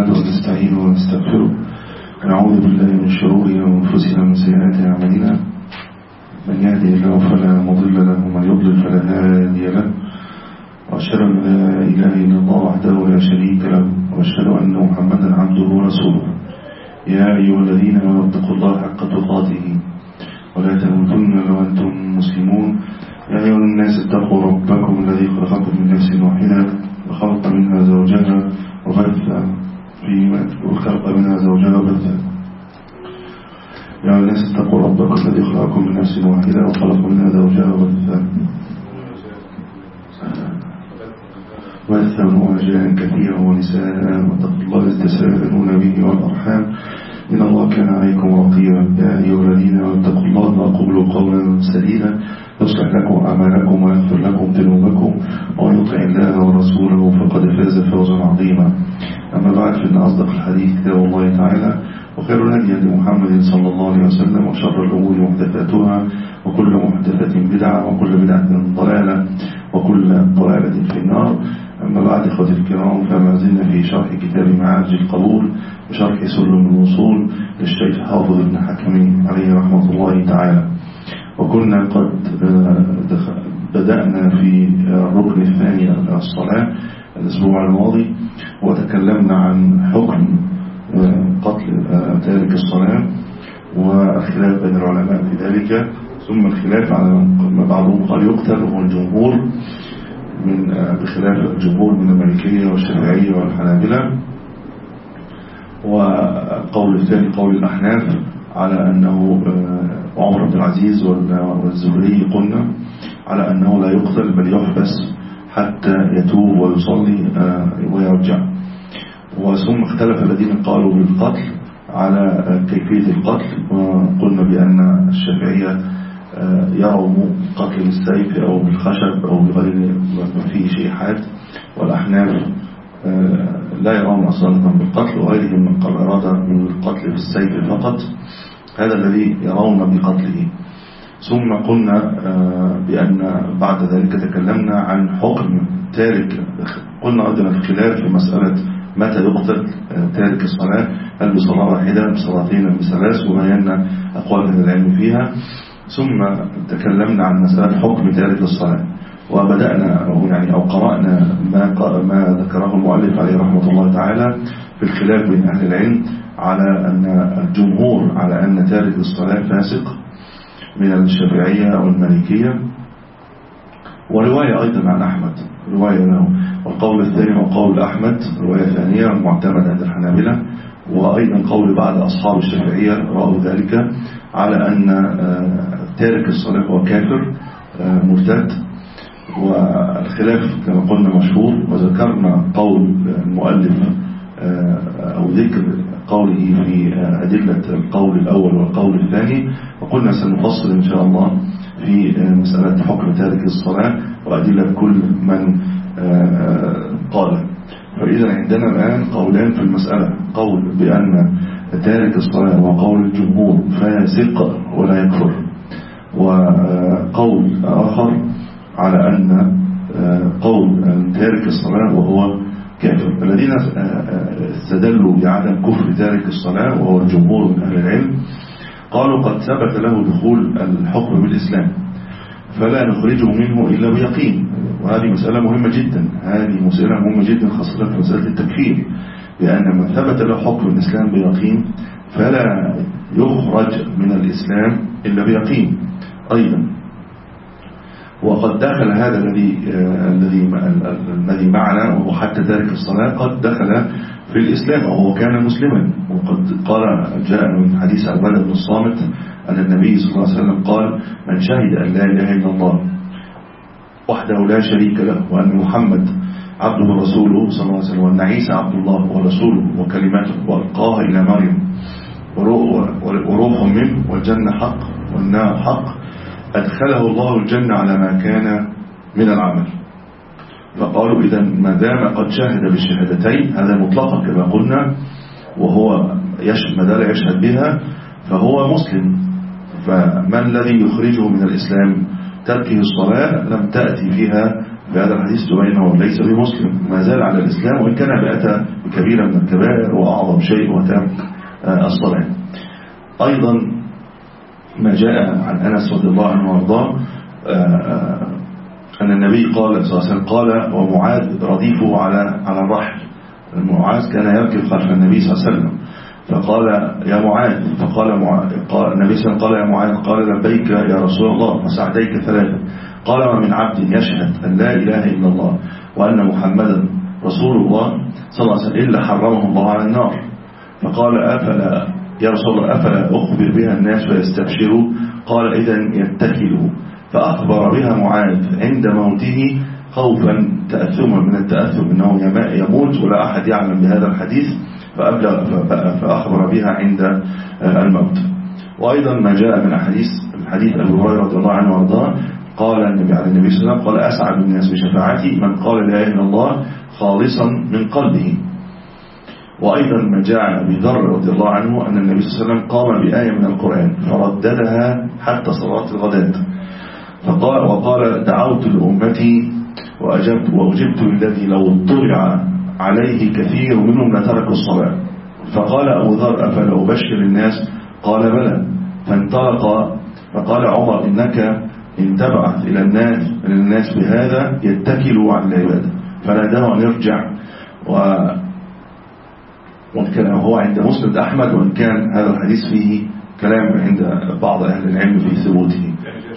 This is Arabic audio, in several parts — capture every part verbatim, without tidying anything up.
نحمده ونستعينه ونستغفره ونعوذ بالله من شرور أنفسنا ومن سيئات أعمالنا. من يهده الله فلا مضل له ومن يضلل فلا هادي له، وأشهد أن لا إله إلا الله وحده لا شريك له، وأشهد أن محمدا عبده ورسوله. يا أيها الذين آمنوا اتقوا الله حق تقاته ولا تموتن إلا وأنتم مسلمون. يا أيها الناس اتقوا ربكم الذي خلقكم من نفس واحدة وخلق منها زوجها وبث فيما وخلق منها زوجها وبث يا أيها الناس اتقوا ربكم الذي خلقكم من نفس واحدة وخلق منها زوجها وبث وبث رجالا كثيرا ونساء واتقوا الله الذي تساءلون به والأرحام إن الله كان عليكم رقيبا. يا أيها الذين آمنوا اتقوا الله وقولوا قولا سديدا يصلح لكم أعمالكم ويغفر لكم ذنوبكم، ومن يطع الله ورسوله فقد فاز فوزا عظيما. أما بعد، فإن أصدق الحديث كتاب الله تعالى، وخير الهدي هدي محمد صلى الله عليه وسلم، وشر الأمور محدثاتها، وكل محدثة بدعة، وكل بدعة ضلالة، وكل ضلالة في النار. أما بعد، إخوتي الكرام، فما زلنا في شرح كتاب معارج القبول وشرح سلم الوصول للشيخ حافظ بن حكم عليه رحمة الله تعالى. وكنا قد بدأنا في الركن الثاني من الصلاة الأسبوع الماضي، وتكلمنا عن حكم قتل تارك الصلاة والخلاف بين العلماء في ذلك، ثم الخلاف على ما بعضهم قال يقتل وهو الجمهور من بخلاف الجمهور من المالكية والشافعية والحنابلة، وقول الثاني قول الأحناف على أنه عمر بن العزيز والزهري قلنا على أنه لا يقتل بل يحبس حتى يتوب ويصلي ويرجع. وثم اختلف الذين قالوا بالقتل على كيفية القتل، وقلنا بأن الشافعية يروا قتل بالسيف أو بالخشب أو بغير ما فيه شيء حاد، والأحناف لا يرون أصلا بالقتل، وغيرهم من قال أراد من القتل بالسيف فقط، هذا الذي يرون بقتله. ثم قلنا بأن بعد ذلك تكلمنا عن حكم تارك، قلنا أيضا الخلاف في مسألة متى يقتل تارك الصلاة، هل بصلاة واحدة بصلاتين بثلاث، وبينا أقوال من العلم فيها. ثم تكلمنا عن مسألة حكم تارك الصلاة، وبدأنا يعني أو قرأنا ما ما ذكره المؤلف عليه رحمة الله تعالى في الخلاف بين أهل العلم على أن الجمهور على أن تارك الصلاة فاسق من الشافعية أو المالكية، ورواية أيضا عن أحمد رواية له، والقول الثاني هو قول أحمد رواية ثانية معتمد عند الحنابلة، وأيضا قول بعض أصحاب الشافعية رأوا ذلك على أن تارك الصلاة هو كافر مرتد. والخلاف كما قلنا مشهور، وذكرنا قول المؤلف أو ذكر قوله في أدلة القول الأول والقول الثاني، وقلنا سنفصل إن شاء الله في مسألة حكم تارك الصلاة وأدلة كل من قال. فإذا عندنا الآن قولان في المسألة، قول بأن تارك الصلاة وقول الجمهور فاسق ولا يكفر، وقول آخر على أن قول تارك الصلاة وهو كافر. الذين استدلوا بعدم كفر تارك الصلاة وهو الجمهور من أهل العلم قالوا قد ثبت له دخول الحكم بالإسلام فلا نخرجه منه إلا بيقين. وهذه مسألة مهمة جدا، هذه مسألة مهمة جدا خاصة في مسألة التكفير، لأن من ثبت له حكم الإسلام بيقين فلا يخرج من الإسلام إلا بيقين أيضا. وقد دخل هذا الذي الذي الذي معنا، وهو حتى تارك الصلاة قد دخل في الإسلام وهو كان مسلما. وقد قال جاء من حديث عبادة بن الصامت أن النبي صلى الله عليه وسلم قال: من شهد أن لا إله إلا الله وحده لا شريك له، وأن محمد عبده ورسوله صلى الله عليه وسلم، وأن عيسى عبد الله ورسوله وكلماته وألقاها إلى مريم وروح منه، والجنة حق والنار حق، أدخله الله الجنة على ما كان من العمل. فقالوا إذا ما دام قد شهد بالشهادتين، هذا مطلقا كما قلنا، وهو يشهد ما لا يشهد بها فهو مسلم. فما الذي يخرجه من الإسلام؟ تركه الصلاة لم تأتي فيها بهذا الحديث بأنه ليس بمسلم، ما زال على الإسلام وإن كان بأتى بكبيرة من الكبائر وأعظم شيء وتم الصلاة. أيضا ما جاء عن أنس رضي الله عنه وارضاه أن النبي قال صلى الله عليه وسلم قال ومعاذ رديفه على على الرحل. معاذ كان يركب خلف النبي صلى الله عليه وسلم، فقال يا معاذ، فقال معاذ قال النبي صلى الله عليه وسلم قال يا معاذ، قال لبيك يا رسول الله وسعديك ثلاثة. قال ومن عبد يشهد أن لا إله إلا الله وأن محمدا رسول الله صلى الله عليه وسلم إلا حرمه الله على النار. فقال أفلا يا رسول الله أفلا أخبر بها الناس فيستبشروا؟ قال إذن يتكلوا. فأخبر بها معاذ عند موته خوفا تأثما من التأثم أنه يموت ولا أحد يعلم بهذا الحديث، فأخبر بها عند الموت. وأيضا ما جاء من حديث حديث أبي هريرة رضي الله عنه وارضاه قال النبي عليه النبي صلى الله عليه وسلم قال أسعد الناس بشفاعتي من قال لا إله إلا الله خالصا من قلبه. وأيضا ما جاء عن أبي ذر رضي الله عنه أن النبي صلى الله عليه وسلم قام بآية من القرآن فرددها حتى صلاة الغداة، فقال وقال دعوت لأمتي وأجبت وأجبت الذي لو اطلع عليه كثير منهم لتركوا الصلاة. فقال أبو ذر أفلا أبشر الناس؟ قال بلى. فانطلق فقال عمر إنك إن تبعث إلى الناس إلى الناس بهذا يتكلوا على العبادة، فناداه أن يرجع. و وإن كان هو عند مسند أحمد، وإن كان هذا الحديث فيه كلام عند بعض أهل العلم في ثبوته.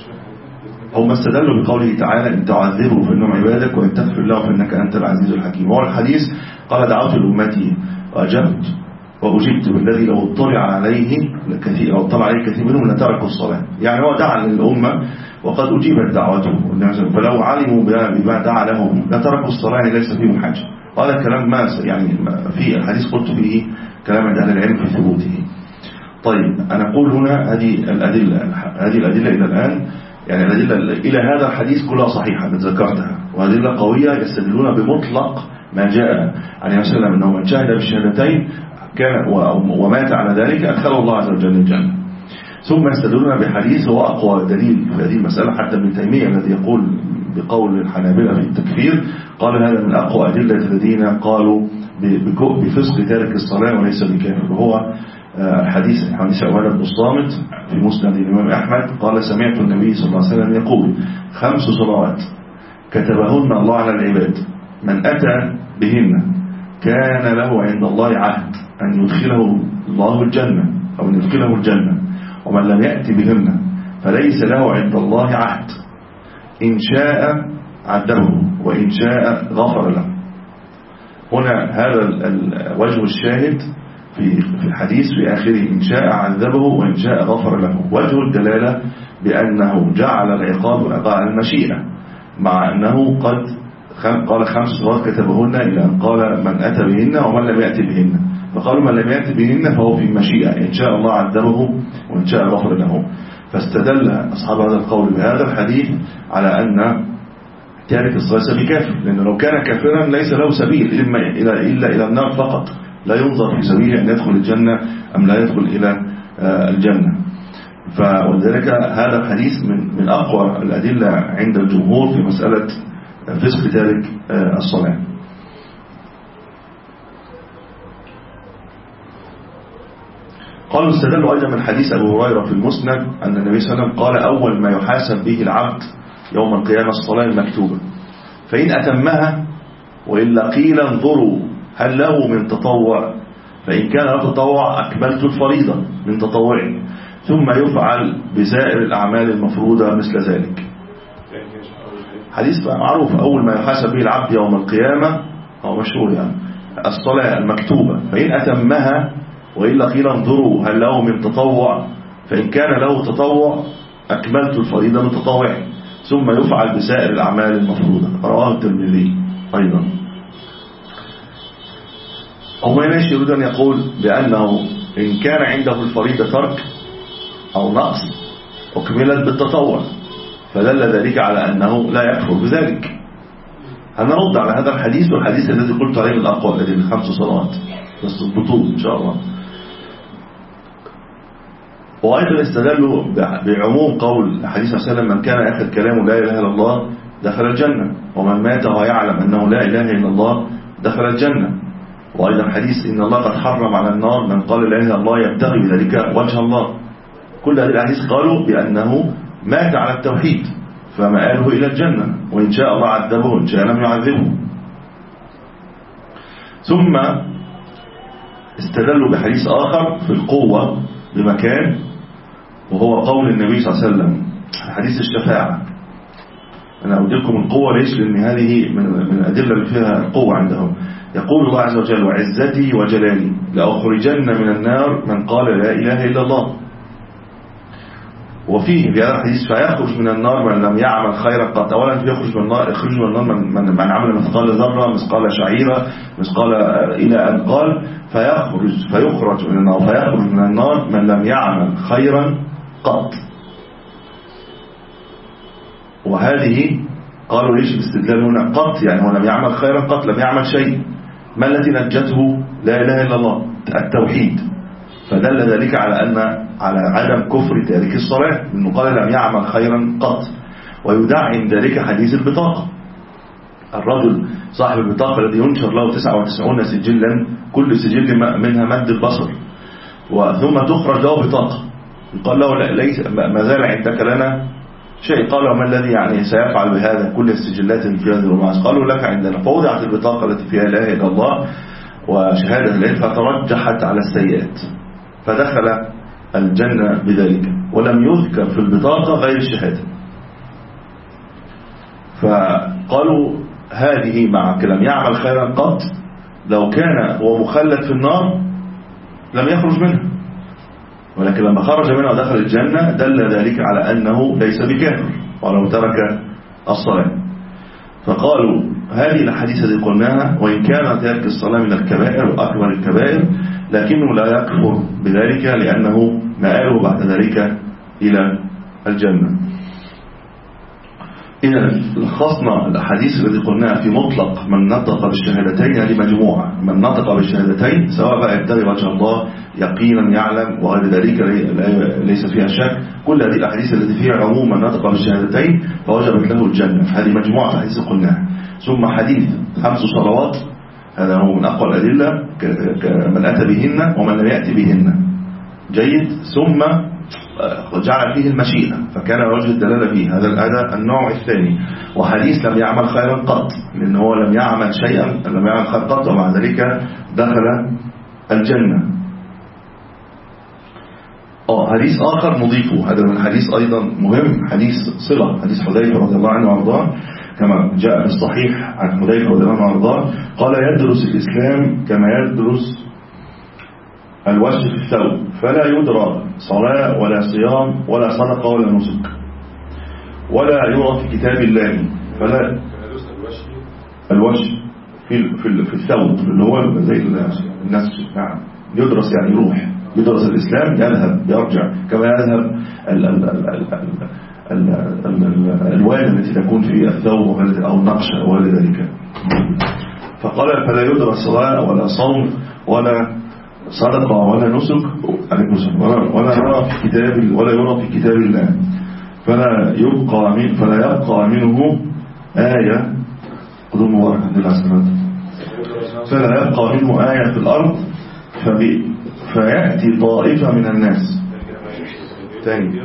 هم استدلوا بقوله تعالى إن تعذبوا فإنهم عبادك وإن تغفر له فإنك أنت العزيز الحكيم. وهو الحديث قال دعوت لأمتي وأجبت وأجبت بالذي لو اطلع عليه كثير أو اطلع عليه كثير منهم لتركوا الصلاة. يعني هو دعا للأمة وقد أجيبت دعوته، فلو علموا بما دعا لهم لتركوا الصلاة ليس فيهم حاجة. هذا الكلام ما يعني في الحديث قلت فيه كلام عند أهل العلم في ثبوته. طيب أنا أقول هنا هذه الأدلة هذه الأدلة إلى الآن، يعني الأدلة إلى هذا الحديث كلها صحيحة من ذكرتها، وأدلة قوية يستدلون بمطلق ما جاء عن النبي صلى الله عليه وسلم أنه من شهد بالشهادتين كان ومات على ذلك أدخله الله عز وجل الجنة. ثم يستدلون بحديث هو أقوى دليل في هذه المسألة، حتى ابن تيمية الذي يقول بقول الحنابلة في التكفير قال هذا من أقوى أدلة الذين قالوا بفسق تارك الصلاة وليس بكافر. وهو حديث حديث عبادة بن الصامت في مسند الإمام أحمد قال سمعت النبي صلى الله عليه وسلم يقول خمس صلوات كتبهن الله على العباد من أتى بهن كان له عند الله عهد أن يدخله الله الجنة أو أن يدخله الجنة، ومن لم يأتي بهن فليس له عند الله عهد، إن شاء عذبه وإن شاء غفر له. هنا هذا وجه الشاهد في الحديث في آخره إن شاء عذبه وإن شاء غفر له. وجه الدلالة بأنه جعل العقاب على المشيئة، مع أنه قد قال خمس صلوات كتبهن إلى أن قال من أتى بهن ومن لم يأتي بهن، فقالوا من لم يأتي بهن فهو في المشيئة إن شاء الله عذبه وإن شاء غفر له. فاستدل أصحاب هذا القول بهذا الحديث على أن تارك الصلاة بكافر، لأنه لو كان كافرا ليس له سبيل إلا إلا إلى النار فقط، لا ينظر في سبيله أن يدخل الجنة أم لا يدخل إلى الجنة. فلذلك هذا الحديث من من أقوى الأدلة عند الجمهور في مسألة فسق تارك الصلاة. قالوا استدلوا أيضا من حديث أبو هريرة في المسند أن النبي صلى الله عليه وسلم قال أول ما يحاسب به العبد يوم القيامة الصلاة المكتوبة، فإن أتمها وإلا قيل انظروا هل له من تطوع، فإن كان له تطوع أكملت الفريضة من تطوعه، ثم يفعل بسائر الأعمال المفروضة مثل ذلك. حديث معروف أول ما يحاسب به العبد يوم القيامة هو مشهور يعني الصلاة المكتوبة، فإن أتمها وإلا قيل انظروا هل له من تطوع، فإن كان له تطوع أكملت الفريضة من تطوعه، ثم يفعل بسائر الأعمال المفروضة. رواه الترمذي أيضا. هم هنا يريد أن يقول بأنه إن كان عنده الفريضة ترك أو نقص أكملت بالتطوع، فدل ذلك على أنه لا يكفر بذلك. هنرد على هذا الحديث، والحديث الذي قلت عليه من الأقوى الذي من خمس صلوات بس البطول إن شاء الله. وأيضا استدلوا بعموم قول حديث صلى الله عليه وسلم من كان آخر كلامه لا إله إلا الله دخل الجنة، ومن مات ويعلم أنه لا إله إلا الله دخل الجنة. وأيضا حديث إن الله قد حرم على النار من قال لا إله إلا الله يبتغي بذلك وجه الله. كل هذه الأحاديث قالوا بأنه مات على التوحيد فمآله إلى الجنة، وإن شاء الله عذبه وإن شاء لم يعذبه. ثم استدلوا بحديث آخر في القوة بمكان، وهو قول النبي صلى الله عليه وسلم حديث الشفاعة. أنا أقول لكم القوة ليش؟ لأن هذه من الأدلة اللي فيها القوة عندهم. يقول الله عز وجل وعزتي وجلالي لأخرجن من النار من قال لا إله إلا الله. وفيه في هذا الحديث فيخرج من النار من لم يعمل خيرا قط. أولا يخرج من النار يخرج من النار من, من, من عمل مثقال ذرة مثقال شعيرة مثقال إلى أن قال فيخرج فيخرج من النار فيخرج من النار من لم يعمل خيرا قط. وهذه قالوا ليش الاستدلال هنا قط؟ يعني هو لم يعمل خيرا قط، لم يعمل شيء. ما التي نجته؟ لا إله إلا الله، التوحيد. فدل ذلك على أن على عدم كفر تارك الصلاة، إنه قال لم يعمل خيرا قط. ويدعم ذلك حديث البطاقة. الرجل صاحب البطاقة الذي ينشر له تسعة وتسعين سجلا كل سجل منها مد البصر، وثم تخرج له بطاقة قال له ليس ما زال عندك لنا شيء. قالوا ما الذي يعني سيفعل بهذا كل السجلات اللي في هذه الرماز؟ قالوا لك عندنا. فوضعت البطاقة التي فيها لا إله إلا الله وشهادة لا فترجحت على السيئات فدخل الجنة بذلك، ولم يذكر في البطاقة غير الشهادة. فقالوا هذه مع لم يعمل خيرا قط، لو كان هو مخلد في النار لم يخرج منها، ولكن لما خرج منها ودخل الجنة دل ذلك على أنه ليس بكافر ولو ترك الصلاة. فقالوا هذه الحديث التي قلناها وإن كان ترك الصلاة من الكبائر وأكبر الكبائر لكنه لا يكفر بذلك لأنه مآله بعد ذلك إلى الجنة. إذا لخصنا الأحاديث التي قلناها في مطلق من نطق بالشهادتين. هذه مجموعة من نطق بالشهادتين سواء بقى يبتغي وجه الله يقينا يعلم وغير ذلك ليس فيها شك. كل هذه الأحاديث التي فيها عموم من نطق بالشهادتين فوجبت له الجنة. هذه مجموعة الأحاديث قلناها. ثم حديث خمس صلوات هذا هو من أقوى الأدلة من أتى بهن ومن لم يأتي بهن جيد. ثم جعل فيه المشيئة فكان وجه الدلالة فيه. هذا هذا النوع الثاني. وحديث لم يعمل خيرا قط لأنه هو لم يعمل شيئا لم يعمل خيرا قط ومع ذلك دخل الجنة. اه حديث آخر نضيفه هذا من الحديث أيضا مهم حديث صلة حديث حذيفة رضي الله عنه وارضاه كما جاء في الصحيح عن حذيفة رضي الله عنه وارضاه قال يدرس الإسلام كما يدرس الوش في الثوب فلا يدرى صلاة ولا صيام ولا صدقة ولا نسك ولا يرى في كتاب الله. فلا الوش في في في الثوب اللي هو زي الناس نعم يدرس يعني يروح يدرس الإسلام يذهب يرجع كما يذهب ال ال ال ال ال الألوان التي تكون في الثوب أو النقش أو ذلك. فقال فلا يدرى صلاة ولا صوم ولا صدقة ولا نسك ولا يرى في كتاب ولا يرى في كتاب الله فلا يبقى من فلا يبقى منه آية قدوم مبارك عند الله فلا يبقى منه آية في الأرض فبي فيأتي طائفة من الناس ثاني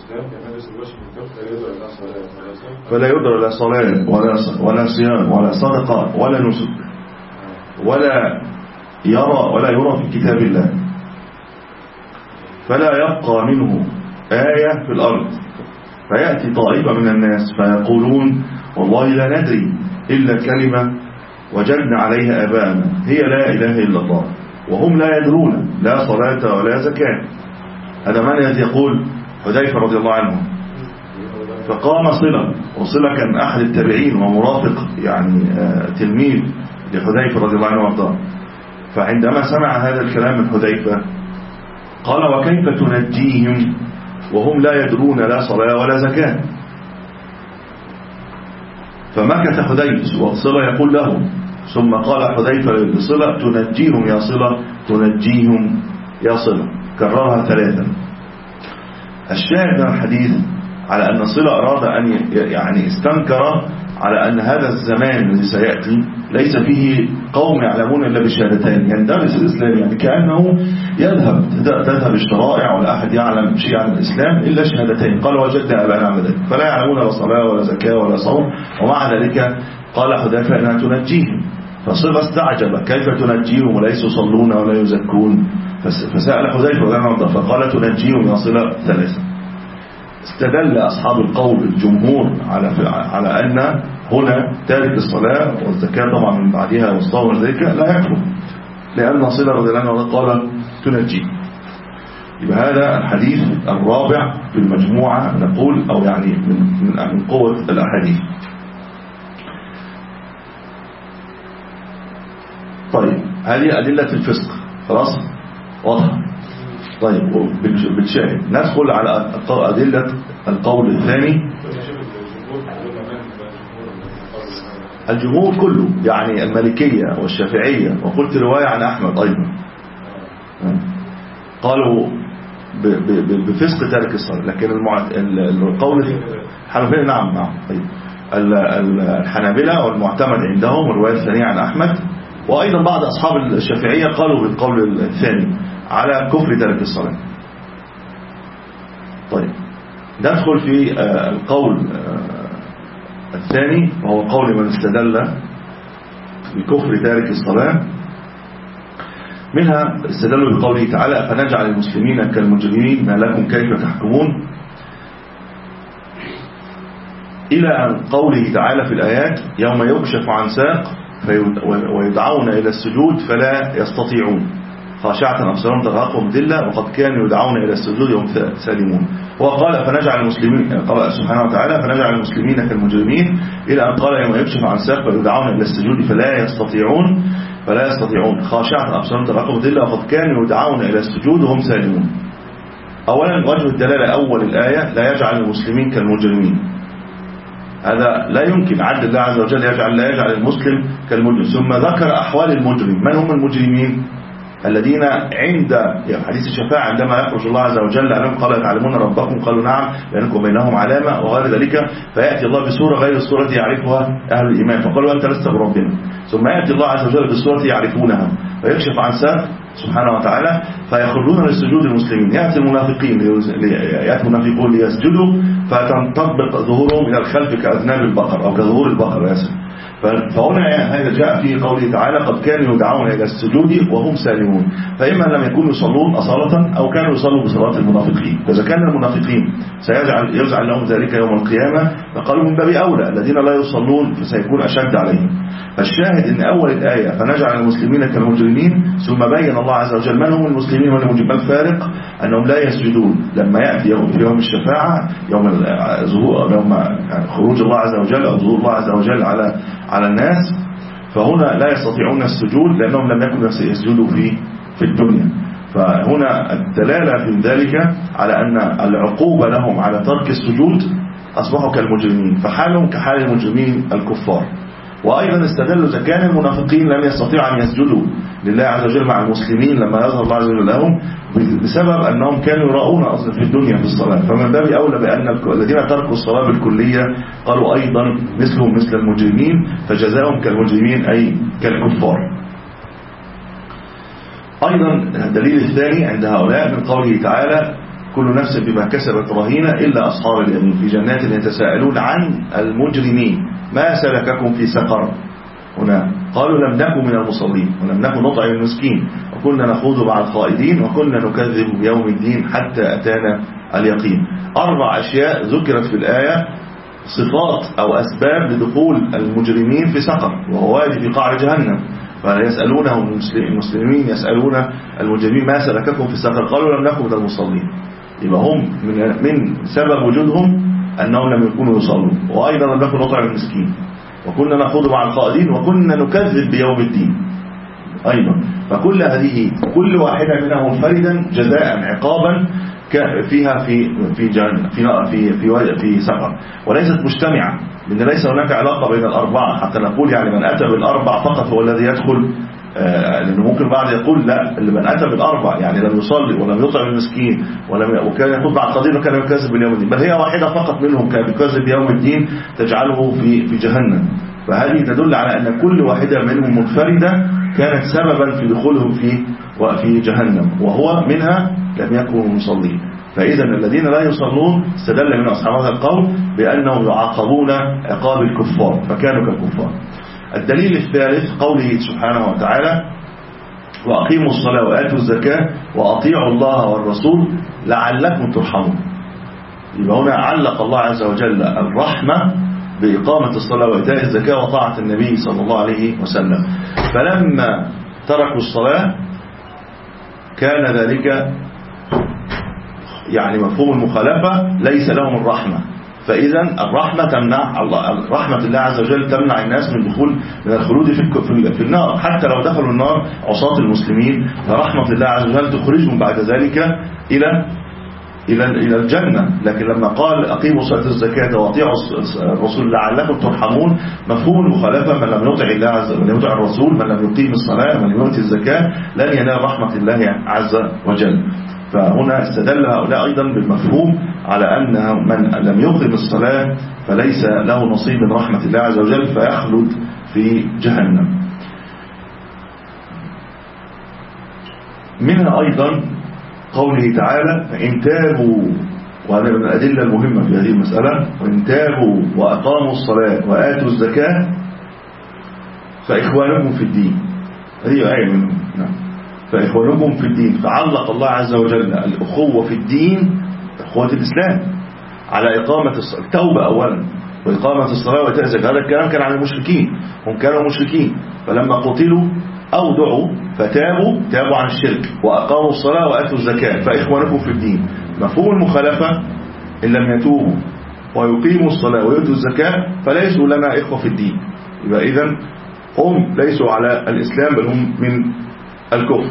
فلا يدرى لا صلاة ولا ولا صيام ولا صدقة ولا نسك ولا يرى ولا يرى في كتاب الله فلا يبقى منه آية في الأرض فيأتي طائفة من الناس فيقولون والله لا ندري إلا كلمة وجدنا عليها آباءنا هي لا إله إلا الله وهم لا يدرون لا صلاة ولا زكاة. هذا من الذي يقول حذيفة رضي الله عنه. فقام صلة وصلة كان أحد التابعين ومرافق يعني تلميذ لحذيفة رضي الله عنه وارضاه. فعندما سمع هذا الكلام من حذيفة قال وكيف تنجيهم وهم لا يدرون لا صلاة ولا زكاة. فمكث حذيفة وصلة يقول له ثم قال حذيفة لصلة تنجيهم يا صلة تنجيهم يا صلة كررها ثلاثا. الشاهد من الحديث على أن صلة أراد أن يعني استنكر على أن هذا الزمان الذي سيأتي ليس فيه قوم يعلمون إلا بالشهادتين، يندرس الإسلام يعني كأنه يذهب تذهب الشرائع ولا أحد يعلم شيء عن الإسلام إلا الشهادتين. قال وجدنا أبانا عن ذلك، فلا يعلمون لا صلاة ولا زكاة ولا صوم، ومع ذلك قال حذيفة أنها تنجيهم. فصيغ استعجب كيف تنجيهم وليسوا يصلون ولا يزكون، فسأل حذيفة رضي الله عنه فقال تنجيهم يصل ثلاثة. استدل أصحاب القول الجمهور على على أن هنا تارك الصلاة والزكاة طبعا من بعدها والصوم وذلك لا يكفر، لأن صلة رضي الله عنه قال تنجي. يبقى هذا الحديث الرابع في المجموعة نقول، أو يعني من من قوة الأحاديث. طيب هذه أدلة الفسق خلاص واضح. طيب بالشاهد ندخل على أدلة القول الثاني. الجمهور كله يعني المالكية والشافعية، وقلت رواية عن أحمد أيضا قالوا بفسق تارك الصلاة، لكن القول الحنفية نعم نعم طيب الحنابلة والمعتمد عندهم الرواية الثانية عن أحمد، وأيضا بعض أصحاب الشافعية قالوا بالقول الثاني على كفر تارك الصلاة. طيب ندخل في القول الثاني وهو قول من استدل بكفر تارك الصلاة. منها استدلوا بقوله تعالى فنجعل المسلمين كالمجرمين ما لكم كيف تحكمون، إلى قوله تعالى في الآيات يوم يكشف عن ساق ويدعون إلى السجود فلا يستطيعون خاشعة أبصارهم ترهقهم ذلة وقد كانوا يدعون إلى السجود وهم سالمون. وقال فنجعل المسلمين، قال سبحانه وتعالى فنجعل المسلمين كالمجرمين، إلى أن قال يوم يكشف عن ساق ويدعون إلى السجود فلا يستطيعون فلا يستطيعون خاشعة أبصارهم ترهقهم ذلة وقد كانوا يدعون إلى السجود وهم سالمون. أولا وجه الدلالة أول الآية لا يجعل المسلمين كالمجرمين، هذا لا يمكن، عدل الله عز وجل يجعل لا يجعل المسلم كالمجرم. ثم ذكر أحوال المجرم، من هم المجرمين؟ الذين عند حديث الشفاعة عندما يخرج الله عز وجل عنهم قال تعلمون ربكم قالوا نعم بينكم وبينهم علامة وغير ذلك، فيأتي الله بسورة غير السورة يعرفها أهل الإيمان فقالوا أنت لست بربنا، ثم يأتي الله عز وجل بسورة يعرفونها فيكشف عن ساق سبحانه وتعالى فيخرجون للسجود المسلمين. يأتي المنافقين يأتي المنافقون ليسجدوا فتنطبق ظهورهم إلى الخلف كأذناب البقر أو كظهور البقر ياسر. فهنا هذا جاء في قوله تعالى قد كانوا يدعون إلى السجود وهم سالمون، فإما لم يكونوا يصلون أصالة أو كانوا يصلوا بصلاة المنافقين. فإذا كان المنافقين سيجعل يجعل لهم ذلك يوم القيامة فقالوا من باب أولى الذين لا يصلون فسيكون أشد عليهم. فالشاهد إن أول الآية فنجعل المسلمين كالمجرمين، ثم بين الله عز وجل من هم المسلمين ومن المجرمين. الفارق أنهم لا يسجدون لما يأتي يوم في يوم الشفاعة يوم ظهور يوم خروج الله عز وجل أو ظهور الله عز وجل على على الناس، فهنا لا يستطيعون السجود لأنهم لم يكونوا يسجدوا في في الدنيا. فهنا الدلالة في ذلك على أن العقوبة لهم على ترك السجود أصبحوا كالمجرمين، فحالهم كحال المجرمين الكفار. وأيضا استدلوا إذا كان المنافقين لم يستطيعوا أن يسجدوا لله عز وجل مع المسلمين لما يظهر الله عز وجل لهم بسبب أنهم كانوا يراؤون أصلا في الدنيا في الصلاة، فمن باب أولى بأن الذين تركوا الصلاة بالكلية قالوا أيضا مثلهم مثل المجرمين فجزاهم كالمجرمين أي كالكفار. أيضا الدليل الثاني عند هؤلاء من قوله تعالى كل نفس بما كسبت رهينة إلا أصحاب اليمين في جنات يتساءلون عن المجرمين ما سلككم في سقر. هنا قالوا لم نكن من المصلين ولم نكن نطعم المسكين وكنا نخوض مع الخائضين وكنا نكذب بيوم الدين حتى أتانا اليقين. أربع أشياء ذكرت في الآية صفات أو أسباب لدخول المجرمين في سقر وهو وادي في قعر جهنم. فيسألونهم المسلمين يسألون المجرمين ما سلككم في سقر قالوا لم نكن من المصلين. يبقى هم من, من سبب وجودهم أنهم لم يكونوا يصلون، وأيضا لم نكن نطعم المسكين وكنا نخوض مع الخائضين وكنا نكذب بيوم الدين أيضا. فكل هذه كل واحدة منها منفردا جزاء عقابا فيها في في جنة في في في, في سقر، وليست مجتمعة، لأن ليس هناك علاقة بين الأربعة حتى نقول يعني من أتى بالأربع فقط هو الذي يدخل لأنه ممكن بعض يقول لا، اللي من أتى بالأربع يعني لم يصلي ولم يطعم المسكين ولم وكان يقول بعد قدير وكان يكذب باليوم الدين، بل هي واحدة فقط منهم كان يكذب بيوم الدين تجعله في في جهنم. فهذه تدل على أن كل واحدة منهم منفردة كانت سببا في دخولهم في وفي جهنم، وهو منها لم يكونوا مصلين. فإذا الذين لا يصلون استدل من أصحاب هذا القول بأنهم يعاقبون عقاب الكفار فكانوا كالكفار. الدليل الثالث قوله سبحانه وتعالى وأقيموا الصلاة وآتوا الزكاة وأطيعوا الله والرسول لعلكم ترحمون. يبقى هنا علق الله عز وجل الرحمة بإقامة الصلاة وإيتاء الزكاة وطاعة النبي صلى الله عليه وسلم. فلما تركوا الصلاة كان ذلك يعني مفهوم المخالفة ليس لهم الرحمة. فإذا الرحمة تمنع الله، رحمة الله عز وجل تمنع الناس من دخول من الخلود في في النار، حتى لو دخلوا النار عصاة المسلمين فرحمة الله عز وجل تخرجهم بعد ذلك إلى إلى إلى الجنة. لكن لما قال أقيموا صلاة الزكاة وأطيعوا الرسول لعلكم ترحمون، مفهوم المخالفة من لم يطع الله عز وجل، من لم يطع الرسول، من لم يقيم الصلاة، من لم يؤتي الزكاة لن ينال رحمة الله عز وجل. فهنا استدل هؤلاء أيضا بالمفهوم على أن من لم يقيم الصلاة فليس له نصيب من رحمة الله عز وجل فيخلد في جهنم. منها أيضا قوله تعالى فإن تابوا، وهذا من الأدلة المهمة في هذه المسألة، وإن تابوا وأقاموا الصلاة وآتوا الزكاة فإخوانكم في الدين. هذه آية منهم. نعم. فإخوانكم في الدين، فعلق الله عز وجل الأخوة في الدين أخوة الإسلام على إقامة الصلاة، التوبة أولا وإقامة الصلاة وإيتاء الزكاة. هذا الكلام كان عن المشركين، هم كانوا مشركين فلما قتلوا أو دعوا فتابوا تابوا عن الشرك وأقاموا الصلاة وآتوا الزكاة فإخوانكم في الدين. مفهوم المخالفة إن لم يتوبوا ويقيموا الصلاة ويؤتوا الزكاة فليسوا لنا إخوة في الدين. يبقى إذن هم ليسوا على الإسلام بل هم من الكفر.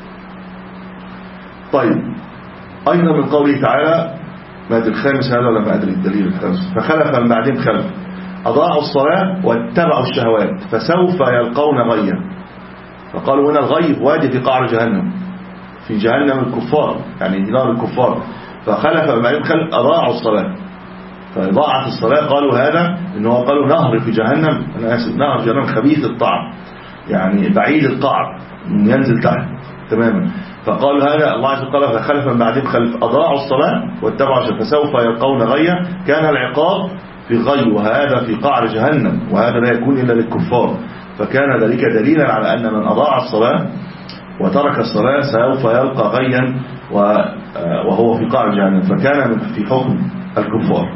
طيب أيضا من قوله تعالى ما أدري الخامس هذا ولا ما أدري الدليل الخامس، فخلف من بعدهم خلف أضاعوا الصلاة واتبعوا الشهوات فسوف يلقون غيا. فقالوا هنا الغي وادي في قعر جهنم، في جهنم الكفار يعني نار الكفار. فخلف من بعدهم خلف أضاعوا الصلاة، فضاعت الصلاة قالوا هذا إنه قالوا نهر في جهنم، أنا آسف نهر جهنم خبيث الطعم يعني بعيد القعر ينزل تحت تماما. فقالوا هذا الله عز وجل فخلف من بعدهم خلف أضاعوا الصلاة واتبعوا فسوف يلقون غيا. كان العقاب في غي وهذا في قعر جهنم، وهذا لا يكون إلا للكفار. فكان ذلك دليلا على أن من أضاع الصلاة وترك الصلاة سوف يلقى غيا وهو في قعر جهنم، فكان في حكم الكفار.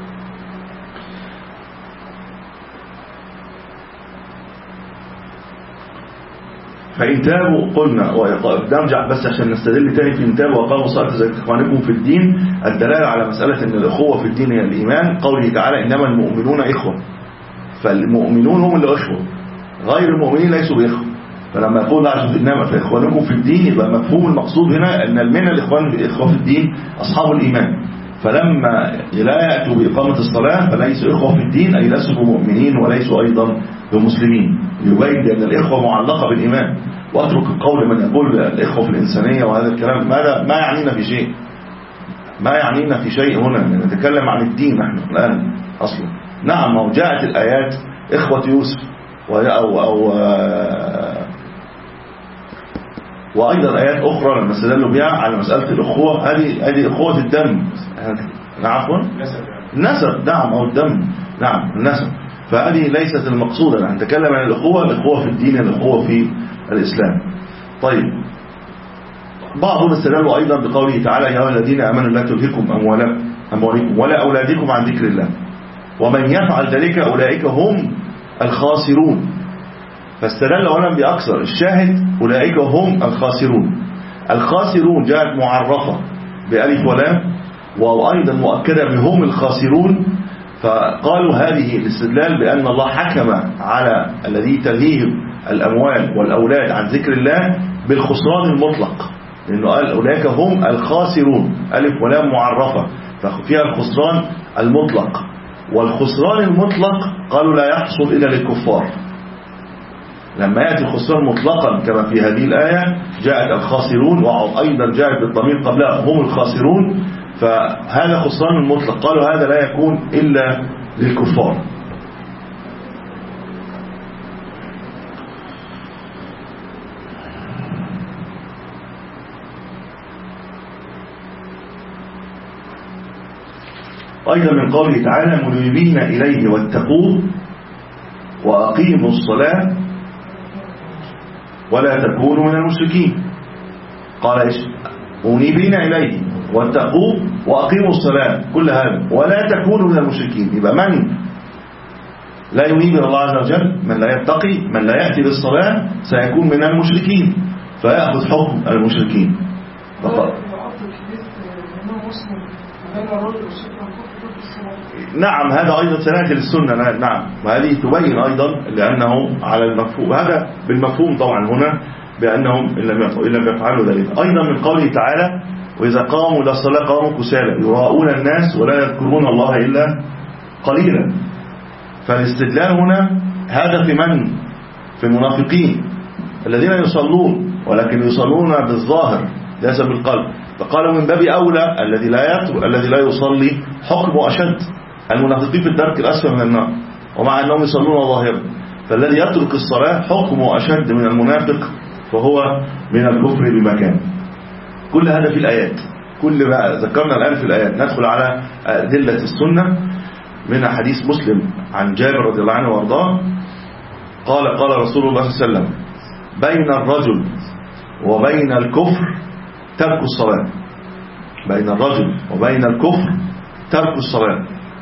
فإن تابوا قلنا ونرجع بس عشان نستدل تاني في إن تابوا وقاموا صلاة زي إخوانكم في الدين، الدلالة على مسألة أن الأخوة في الدين هي الإيمان. قوله تعالى إنما المؤمنون إخوة، فالمؤمنون هم اللي إخوة، غير المؤمنين ليسوا بإخوة. فلما يقول عشان إنما فإخوانكم في الدين يبقى مفهوم المقصود هنا أن من الإخوان الإخوة في الدين أصحاب الإيمان. فلما لا يأتوا بإقامة الصلاة فليسوا إخوة في الدين أي ليسوا بمؤمنين وليسوا أيضا بمسلمين، يبين بأن الإخوة معلقة بالإيمان. وأترك القول من يقول الإخوة في الإنسانية وهذا الكلام ماذا ما يعنينا في شيء، ما يعنينا في شيء هنا نتكلم عن الدين نحن الآن أصلا. نعم وجاءت الآيات إخوة يوسف أو, أو وأيضا آيات أخرى لما استدلوا بها على مسألة الأخوة. هذه هذه أخوة الدم عفوا النسب، نعم أو الدم، نعم النسب. فهذه ليست المقصودة، نحن نتكلم عن الأخوة، الأخوة في الدين، الأخوة في الإسلام. طيب بعضهم استدلوا أيضا بقوله تعالى يا أيها الذين آمنوا لا تلهكم أموالكم ولا أولادكم عن ذكر الله ومن يفعل ذلك أولئك هم الخاسرون. فاستدل هنا بأكثر الشاهد أولئك هم الخاسرون. الخاسرون جاءت معرفة بألف ولام وأيضا مؤكدة بهم الخاسرون. فقالوا هذه الاستدلال بأن الله حكم على الذي تلهيهم الأموال والأولاد عن ذكر الله بالخسران المطلق، لأنه قال أولئك هم الخاسرون ألف ولام معرفة ففيها الخسران المطلق. والخسران المطلق قالوا لا يحصل إلا للكفار، لما يأتي الخسران مطلقا كما في هذه الآية جاءت الخاسرون، وأيضا جاءت بالضمير قبلها هم الخاسرون، فهذا خسران مطلق. قالوا هذا لا يكون إلا للكفار. أيضا من قوله تعالى منيبين إليه واتقوه وأقيموا الصلاة ولا تكونوا من المشركين. قال إيش؟ منيبين إليه واتقوه وأقيموا الصلاة، كل هذا ولا تكونوا من المشركين. يبقى من لا ينيب إلى الله عز وجل، من لا يتقي، من لا يأتي بالصلاة سيكون من المشركين، فيأخذ حكم المشركين. فقط نعم هذا أيضا سنأتي للسنة. نعم وهذه تبين أيضا لأنه على المفهوم، هذا بالمفهوم طبعا هنا بأنهم إن لم يفعلوا ذلك. أيضا من قوله تعالى وإذا قاموا إلى الصلاة قاموا كسالى يراءون الناس ولا يذكرون الله إلا قليلا. فالاستدلال هنا هذا في من؟ في المنافقين الذين يصلون ولكن يصلون بالظاهر ليس بالقلب، فقالوا من باب أولى الذي لا يترك الذي لا يصلي حكمه أشد. المنافقين في الدرك الأسفل من النار ومع أنهم يصلون ظاهرا، فالذي يترك الصلاة حكمه أشد من المنافق، فهو من الكفر بمكان. كل هذا في الآيات، كل ما ذكرنا الآن في الآيات. ندخل على أدلة السنة من حديث مسلم عن جابر رضي الله عنه وارضاه قال قال رسول الله صلى الله عليه وسلم بين الرجل وبين الكفر ترك الصلاة. بين الرجل وبين الكفر ترك الصلاة.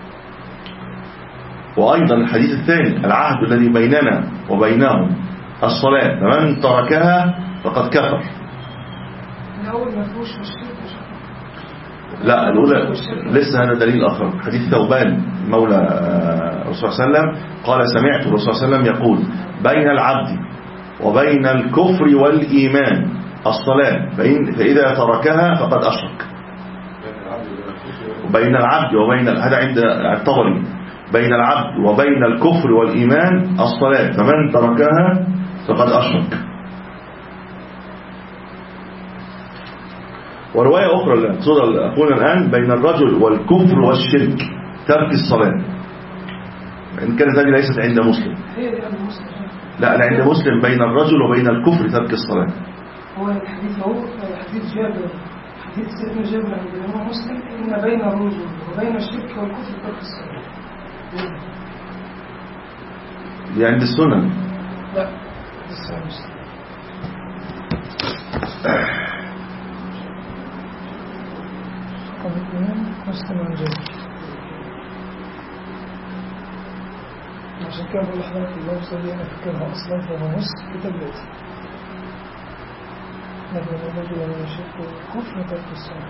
وأيضا الحديث الثاني العهد الذي بيننا وبينهم الصلاة فمن تركها فقد كفر. لا الأولى لسه هذا دليل آخر. حديث ثوبان مولى الرسول صلى الله عليه وسلم قال سمعت الرسول صلى الله عليه وسلم يقول بين العبد وبين الكفر والإيمان الصلاة فإذا تركها فقد أشرك. بين العبد وبين هذا عند الطبري بين العبد وبين الكفر والإيمان الصلاة فمن تركها فقد أشرك. ورواية أخرى اللي أقول الآن بين الرجل والكفر والشرك ترك الصلاة، إن كانت هذه ليست عند مسلم. لا أنا عند مسلم بين الرجل وبين الكفر ترك الصلاة. هو الحديث هو حديث جابر حديث سيدنا جابر عند الإمام مسلم إن بين الرجل وبين الشرك والكفر ترك الصلاة. دي عند السنن. لا لسه مسلم. مسلم عن جابر عشان كده بقول لحضرتك اللفظ دي أنا فكرها أصلا فهو نص كتاب لازم لكن الرجل ومن الشرك والكفر ترك الصلاة.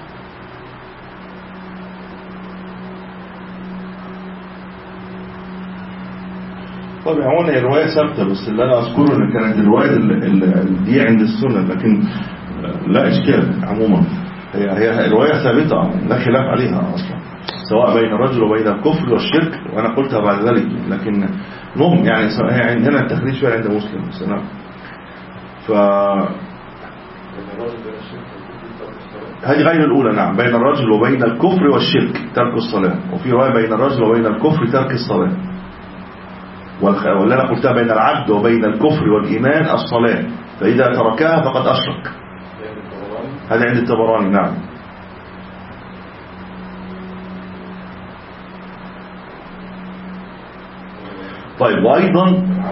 طيب هون هي رواية ثابتة بس اللي أنا أذكره إن كانت الرواية دي عند السنة لكن لا إشكال عموما هي هي رواية ثابتة لا خلاف عليها أصلا سواء بين الرجل وبين الكفر والشرك وأنا قلتها بعد ذلك لكن المهم يعني هي عندنا التخريج فيها عند مسلم سنة. ف هذه غير الأولى. نعم بين الرجل وبين الكفر والشرك ترك الصلاة، وفي رواية بين الرجل وبين الكفر ترك الصلاة، واللي أنا قلتها بين العبد وبين الكفر والإيمان الصلاة فإذا تركها فقد أشرك. هذا عند الطبراني. نعم طيب وأيضا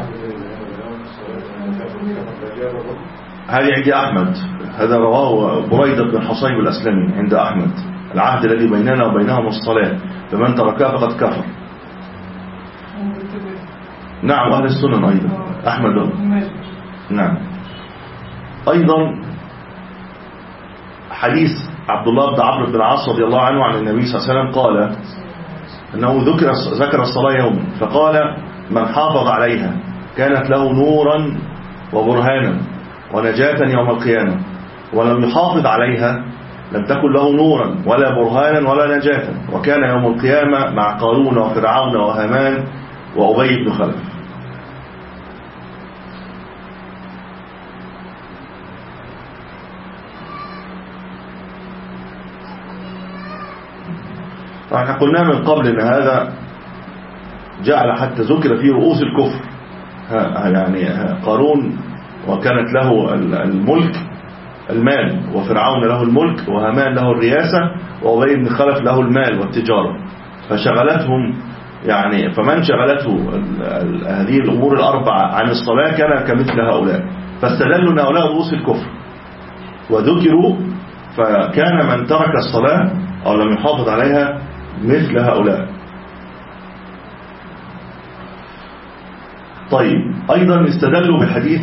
هذه عند أحمد، هذا رواه بريدة بن حصيب الأسلمي عند أحمد العهد الذي بيننا وبينهم الصلاة فمن تركها فقد كفر. نعم أهل السنن أيضا أحمد. نعم أيضا حديث عبد الله بن عمرو بن العاص رضي الله عنه عن النبي صلى الله عليه وسلم قال أنه ذكر ذكر الصلاة يوم فقال من حافظ عليها كانت له نورا وبرهانا ونجاة يوم القيامة ولم يحافظ عليها لم تكن له نورا ولا برهانا ولا نجاة وكان يوم القيامة مع قارون وفرعون وهامان وأبي بن خلف. احنا قلنا من قبل ان هذا جعل حتى ذكر في رؤوس الكفر، يعني قارون وكانت له الملك المال، وفرعون له الملك، وهامان له الرياسة، وأبي بن خلف له المال والتجارة، فشغلتهم يعني فمن شغلته هذه الأمور الأربعة عن الصلاة كان كمثل هؤلاء، فاستدلوا أن هؤلاء رؤوس الكفر وذكروا، فكان من ترك الصلاة أو لم يحافظ عليها مثل هؤلاء. طيب أيضا استدلوا بحديث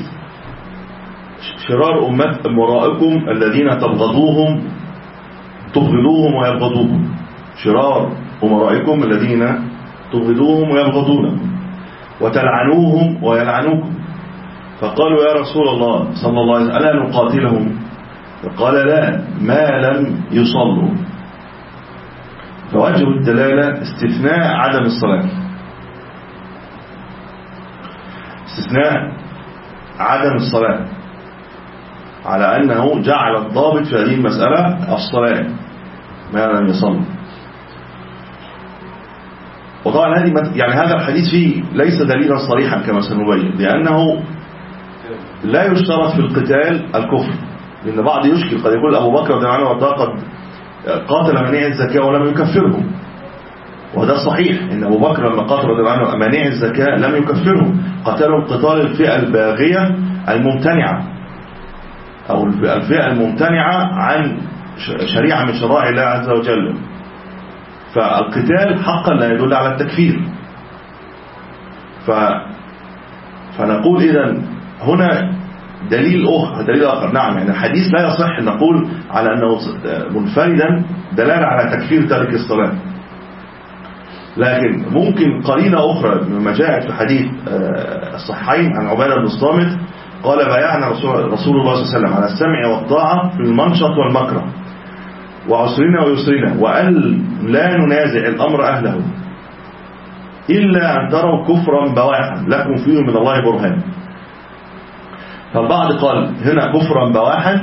شرار أمة مرائكم الذين تبغضوهم تبغضوهم ويبغضوكم، شرار أمرائكم الذين تبغضوهم ويبغضونكم وتلعنوهم ويلعنوكم. فقالوا يا رسول الله صلى الله عليه وسلم ألا نقاتلهم؟ فقال لا ما لم يصلوا. فوجه الدلالة استثناء عدم الصلاة، استثناء عدم الصلاة على أنه جعل الضابط في هذه المسألة الصلاة ما لم يصلوا. وطبعا هذه يعني هذا الحديث فيه ليس دليلا صريحا كما سنبين، لأنه لا يشترط في القتال الكفر، لأن بعض يشكل قد يقول أبو بكر رضي الله عنه وارضاه قد قاتل مانع الزكاة ولم يكفرهم، وده صحيح ان ابو بكر لما قاتل رضي الله عنه مانع الزكاة لم يكفرهم، قتلهم قتال الفئة الباغية الممتنعة او الفئة الممتنعة عن شريعة من شرائع الله عز وجل. فالقتال حقا لا يدل على التكفير. ف... فنقول إذن هنا دليل أخر دليل آخر نعم، يعني الحديث لا يصح أن نقول على أنه منفردا دلالة على تكفير تارك الصلاة، لكن ممكن قرينة أخرى مما جاءت في حديث الصحيحين عن عبادة بن الصامت قال بايعنا رسول, رسول الله صلى الله عليه وسلم على السمع والطاعة في المنشط والمكره وعسرنا ويسرنا، وأن لا ننازع الأمر أهله إلا أن تروا كفرا بواحا لكم فيه من الله برهان. فالبعض قال هنا كفرا بواحا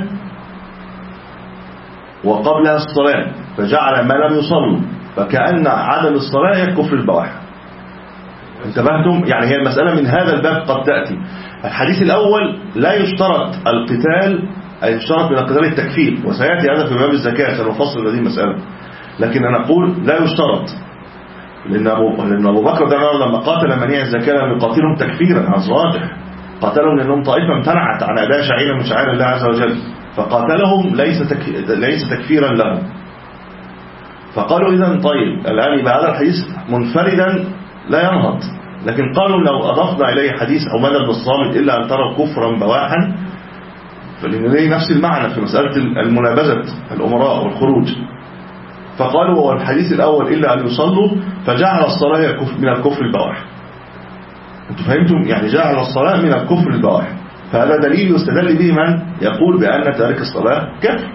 وقبلها الصلاة فجعل ما لم يصلوا، فكأن عدم الصلاة هي الكفر البواح. انتبهتم؟ يعني هي المسألة من هذا الباب قد تأتي. الحديث الأول لا يشترط القتال، أي يشترط من القتال التكفير، وسيأتي هذا في باب الزكاة سنفصل هذه المسألة، لكن أنا أقول لا يشترط، لأن أبو, لأن أبو بكر لما قاتل منيع الزكاة لم يقاتلهم تكفيرا على الراجح، قاتلهم لأنهم طائفة امتنعت عن أداء شعيرة من شعائر الله عز وجل، فقاتلهم ليس تك... ليس تكفيرا لهم. فقالوا إذن طيب الآن يبقى هذا الحديث منفردا لا ينهض، لكن قالوا لو أضفنا إليه حديث عبادة بن الصامت إلا أن تروا كفرا بواحا، فلأن ليه نفس المعنى في مسألة المنابذة الأمراء والخروج. فقالوا هو الحديث الأول إلا أن يصلوا فجعل الصلاة من الكفر البواح. أنتم فهمتم؟ يعني جعل الصلاة من الكفر البواح، فهذا دليل يستدل به من يقول بأن تارك الصلاة كفر.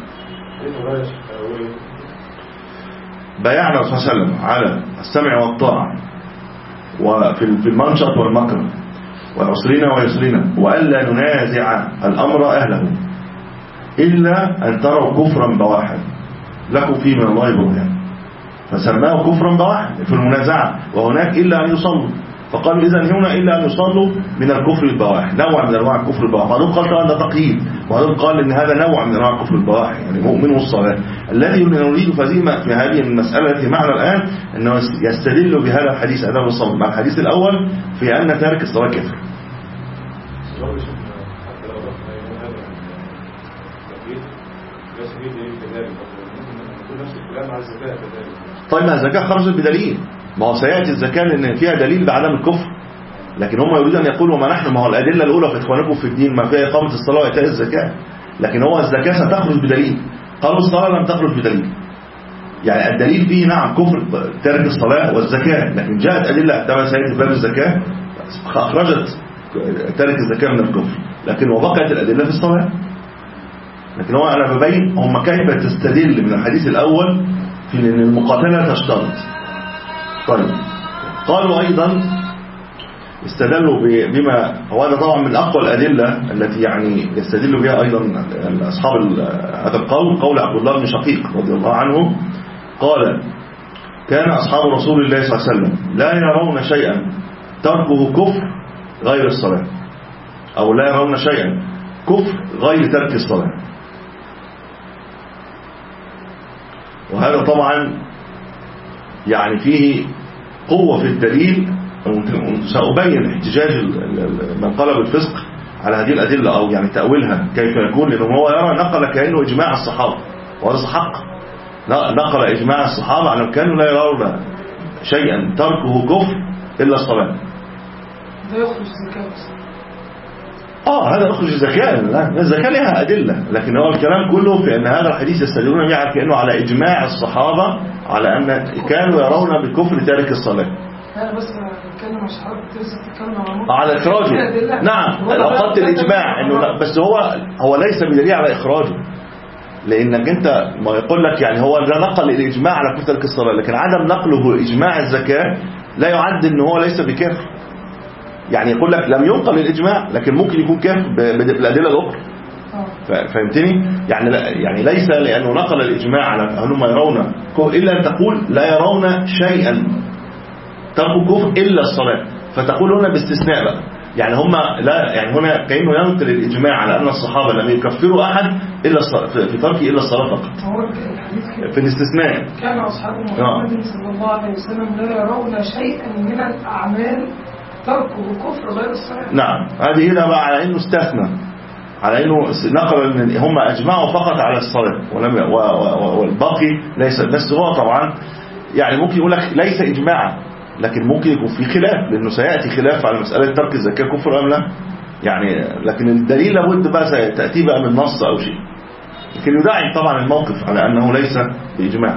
بايعنا صلى الله عليه وسلم على السمع والطاعة وفي المنشط والمكره وعسرنا ويسرنا، وألا ننازع الأمر أهله إلا أن تروا كفرا بواحا لكم فيه من الله برهان، فسماه كفرا بواحا في المنازعة، وهناك إلا أن يصلوا، فقالوا إذن هنا إلا أن يصلوا من الكفر البواح، نوع من أنواع الكفر البواح. بعضهم قال طبعا ده تقييد، وبعضهم قال إن هذا نوع من أنواع الكفر البواح، يعني مؤمن الصلاة. الذي نريد فزيمة في هذه المسألة التي معنا الآن أنه يستدل بهذا الحديث أدام الصلاة مع الحديث الأول في أن تارك الصلاة كفر. طيب ما الزكاة خرجت بدليل، ما هو سيأتي الزكاة لأن فيها دليل بعدم الكفر، لكن هم يريدون أن يقولوا ما نحن، ما هو الأدلة الأولى في إخوانكم في الدين ما فيها إقامة الصلاة وإيتاء الزكاة، لكن هو الزكاة ستخرج بدليل، قالوا الصلاة لم تخرج بدليل، يعني الدليل فيه نعم كفر تارك الصلاة والزكاة، لكن جاءت أدلة كما سيأتي باب الزكاة أخرجت تارك الزكاة من الكفر، لكن وبقيت الأدلة في الصلاة. لكن هو أنا ببين هم كيف تستدل من الحديث الأول في أن المقاتلة تشترط. طيب قالوا أيضا استدلوا بما هو هذا طبعا من أقوى الأدلة التي يعني يستدل بها أيضا أصحاب هذا القول، قول عبد الله بن شقيق رضي الله عنه قال كان أصحاب رسول الله صلى الله عليه وسلم لا يرون شيئا تركه كفر غير الصلاة، أو لا يرون شيئا كفر غير ترك الصلاة. وهذا طبعا يعني فيه قوة في الدليل. سأبين احتجاج من قال بالفسق على هذه الأدلة، أو يعني تأويلها كيف يكون، لأنه هو يرى نقل كأنه إجماع الصحابة، وهذا حق. نقل إجماع الصحابة على كانوا لا يرون شيئا تركه كفر إلا الصلاة. ده يخرج زكاة. آه هذا يخرج زكاة. الزكاة لها أدلة، لكن هو الكلام كله في أن هذا الحديث يستدلون به على كأنه على إجماع الصحابة على أن كانوا يرون بكفر تارك الصلاة. أنا بس بتكلم مش حضرتك بتتكلم عن على إخراجه. نعم لو قلت الإجماع إنه، بس هو هو ليس بدليل على إخراجه، لأنك أنت ما يقول لك يعني هو ده نقل الإجماع على كفر ترك الصلاة، لكن عدم نقله إجماع الزكاة لا يعد إن هو ليس بكافر. يعني يقول لك لم ينقل الإجماع، لكن ممكن يكون كافر بالأدلة الأخرى. فهمتني؟ يعني يعني ليس لأنه نقل الإجماع على أنهم يرون إلا أن تقول لا يرون شيئا تركوا كفر إلا الصلاة، فتقول هنا باستثناء بقى. يعني هم لا يعني هنا كأنه ينقل الإجماع على أن الصحابة لم يكفروا أحد إلا الصلاة في تركه إلا الصلاة فقط. في الاستثناء كان أصحاب محمد صلى الله عليه وسلم لا يرون شيئا من الأعمال تركه كفر غير الصلاة. نعم هذه هنا بقى على إنه استثنى، على إنه نقل إن هم أجمعوا فقط على الصلاة ولم والباقي ليس. بس هو طبعا يعني ممكن يقول لك ليس إجماعا، لكن ممكن يكون في خلاف، لأنه سيأتي خلاف على مسألة ترك الزكاة كفر أم لا. يعني لكن الدليل لابد بقى تأتي بقى من نص أو شيء، لكن يدعي طبعا الموقف على أنه ليس بإجماع.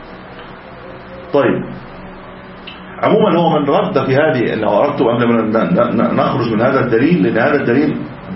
طيب عموما هو من رد في هذه، لو أردت قبل ما نخرج من هذا الدليل، لأن هذا الدليل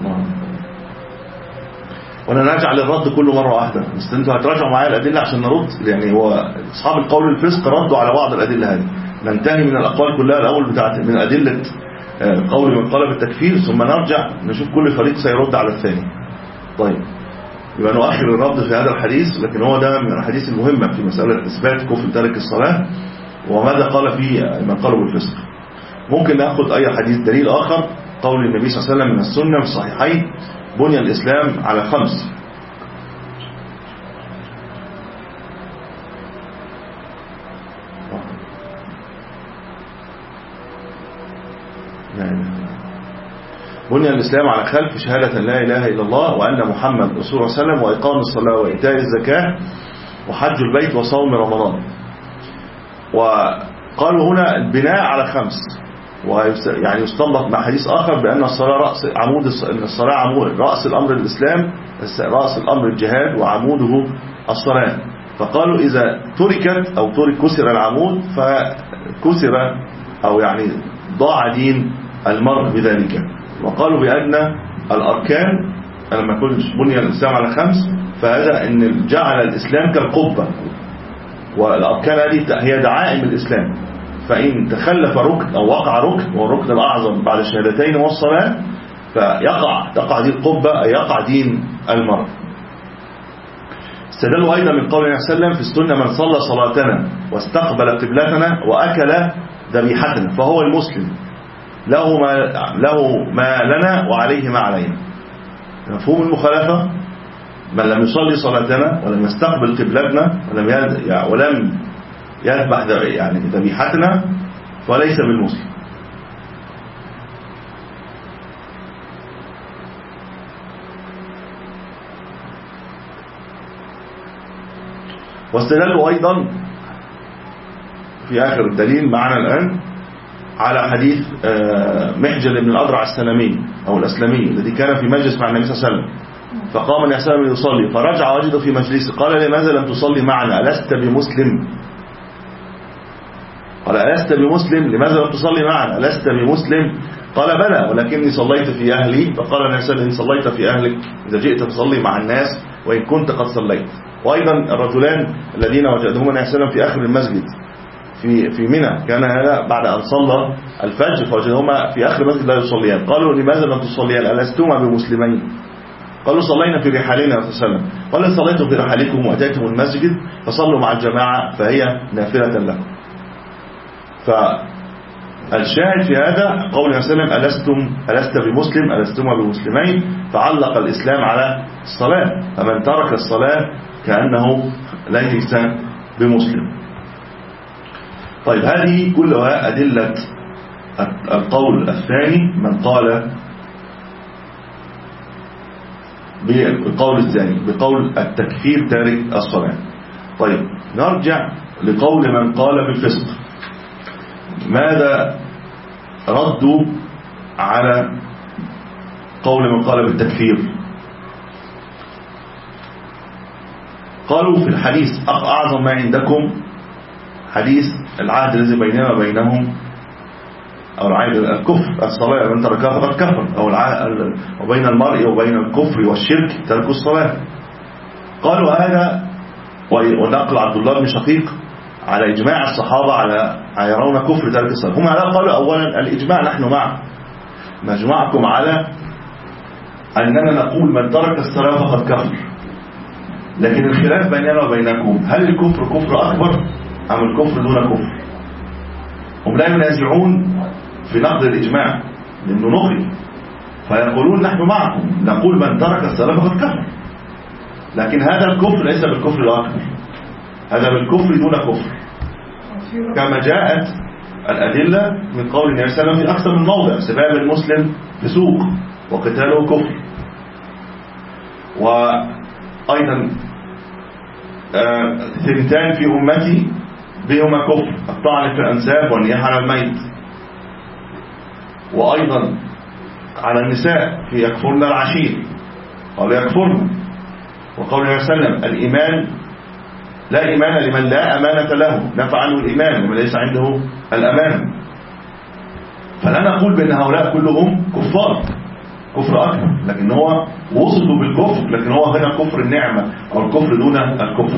وانا نرجع للرد كله مرة واحدة، بس انتوا هتراجعوا معايا الأدلة عشان نرد. يعني هو أصحاب القول الفسق ردوا على بعض الأدلة هذه. ننتهي من الأقوال كلها الأول بتاعت من أدلة قول من قال بالتكفير، ثم نرجع نشوف كل فريق سيرد على الثاني. طيب يبقى نؤخر الرد في هذا الحديث، لكن هو ده من الحديث المهمة في مسألة إثبات كفر تارك الصلاة وماذا قال فيه من قالوا بالفسق. ممكن نأخذ أي حديث دليل آخر، قول النبي صلى الله عليه وسلم من السنة في الصحيحين: بني الإسلام على خمس. بني الإسلام على خلف شهادة لا إله إلا الله وأن محمد رسول الله صلى الله عليه وسلم وإقام الصلاة وإيتاء الزكاة وحج البيت وصوم رمضان. وقالوا هنا البناء على خمس، ويعني يستنبط مع حديث آخر بأن الصلاة رأس عمود أن الصلاة عمود رأس الأمر الإسلام، رأس الأمر الجهاد وعموده الصلاة. فقالوا إذا تركت أو ترك كسر العمود فكسر أو يعني ضاع دين المرء بذلك. وقالوا بأن الأركان لما يكون بني الإسلام على خمس، فهذا أن جعل الإسلام كالقبة، والأركان هذه هي دعائم الإسلام، فإن تخلف ركن أو وقع ركن والركن الأعظم بعد الشهادتين والصلاة فيقع تقع دي القبة، أي يقع دين المرء. استدلوا أيضا من قول النبي صلى الله عليه وسلم في السنة: من صلى صلاتنا واستقبل قبلتنا وأكل ذبيحتنا فهو المسلم، له ما, له ما لنا وعليه ما علينا. مفهوم المخالفة: من لم يصلي صلاتنا ولم يستقبل قبلتنا ولم ولم يذبح يعني ذبيحتنا فليس بالمسلم. واستدلوا أيضا في آخر الدليل معنا الآن على حديث محجل بن الأضرع السلمي أو الأسلمي الذي كان في مجلس مع النبي صلى الله عليه وسلم، فقام النبي صلى الله عليه وسلم يصلي فرجع وجد في مجلسه قال: لماذا لم تصلي معنا؟ ألست بمسلم؟ قال: ألست بمسلم؟ لماذا لم تصلي معنا؟ ألست بمسلم؟ قال: بلى ولكني صليت في أهلي. فقال النبي صلى الله عليه وسلم: إن صليت في أهلك إذا جئت تصلي مع الناس وإن كنت قد صليت. وأيضا الرجلان الذين وجدهما النبي صلى الله عليه وسلم في آخر المسجد في في منى، كان هذا بعد أن صلى الفجر فوجدهما في آخر المسجد لا يصليان، قالوا: لماذا لم تصليان؟ ألستما بمسلمين؟ قالوا صلينا في رحالنا صلى الله عليه وسلم، قال صليتم في رحالكم وأتيتم المسجد فصلوا مع الجماعة فهي نافلة لكم. فالشاهد في هذا قول النبي صلى الله عليه وسلم ألستم ألست بمسلم ألستما بمسلمين، فعلق الإسلام على الصلاة، فمن ترك الصلاة كأنه ليس بمسلم. طيب هذه كلها أدلة القول الثاني من قال بالقول الثاني بقول التكفير تارك الصلاة. طيب نرجع لقول من قال بالفسق. ماذا ردوا على قول من قال بالتكفير؟ قالوا في الحديث أعظم ما عندكم حديث العهد الذي بيننا وبينهم، أو العهد الكفر الصلاة، من تركها فقد كفر، أو وبين المرء وبين الكفر والشرك ترك الصلاة. قالوا هذا، ونقل عبد الله بن شقيق على إجماع الصحابة على يرون كفر ترك الصلاة. هم على قالوا أولا الإجماع نحن مع مجمعكم على أننا نقول من ترك الصلاة فقد كفر، لكن الخلاف بيننا وبينكم هل الكفر كفر أكبر أم الكفر دون كفر؟ هم لا ينازعون في نقد الإجماع لأنه نقل، فيقولون نحن معكم نقول من ترك الصلاة فقد كفر، لكن هذا الكفر ليس بالكفر الأكبر، هذا بالكفر دون كفر، كما جاءت الأدلة من قول النبي صلى الله عليه وسلم في أكثر من موضع: سباب المسلم فسوق وقتاله كفر. وأيضا ثنتان في أمتي بهما كفر: الطعن في الأنساب والنياحة على الميت. وأيضا على النساء في يكفرن العشير، قالوا يكفرن. وقول النبي صلى الله عليه وسلم: الإيمان لا إيمان لمن لا أمانة له، نفع عنه الإيمان لمن ليس عنده الأمانة. فلا نقول بأن هؤلاء كلهم كفار كفر أكبر، لكن هو وصلوا بالكفر، لكن هو هنا كفر النعمة أو الكفر دون الكفر.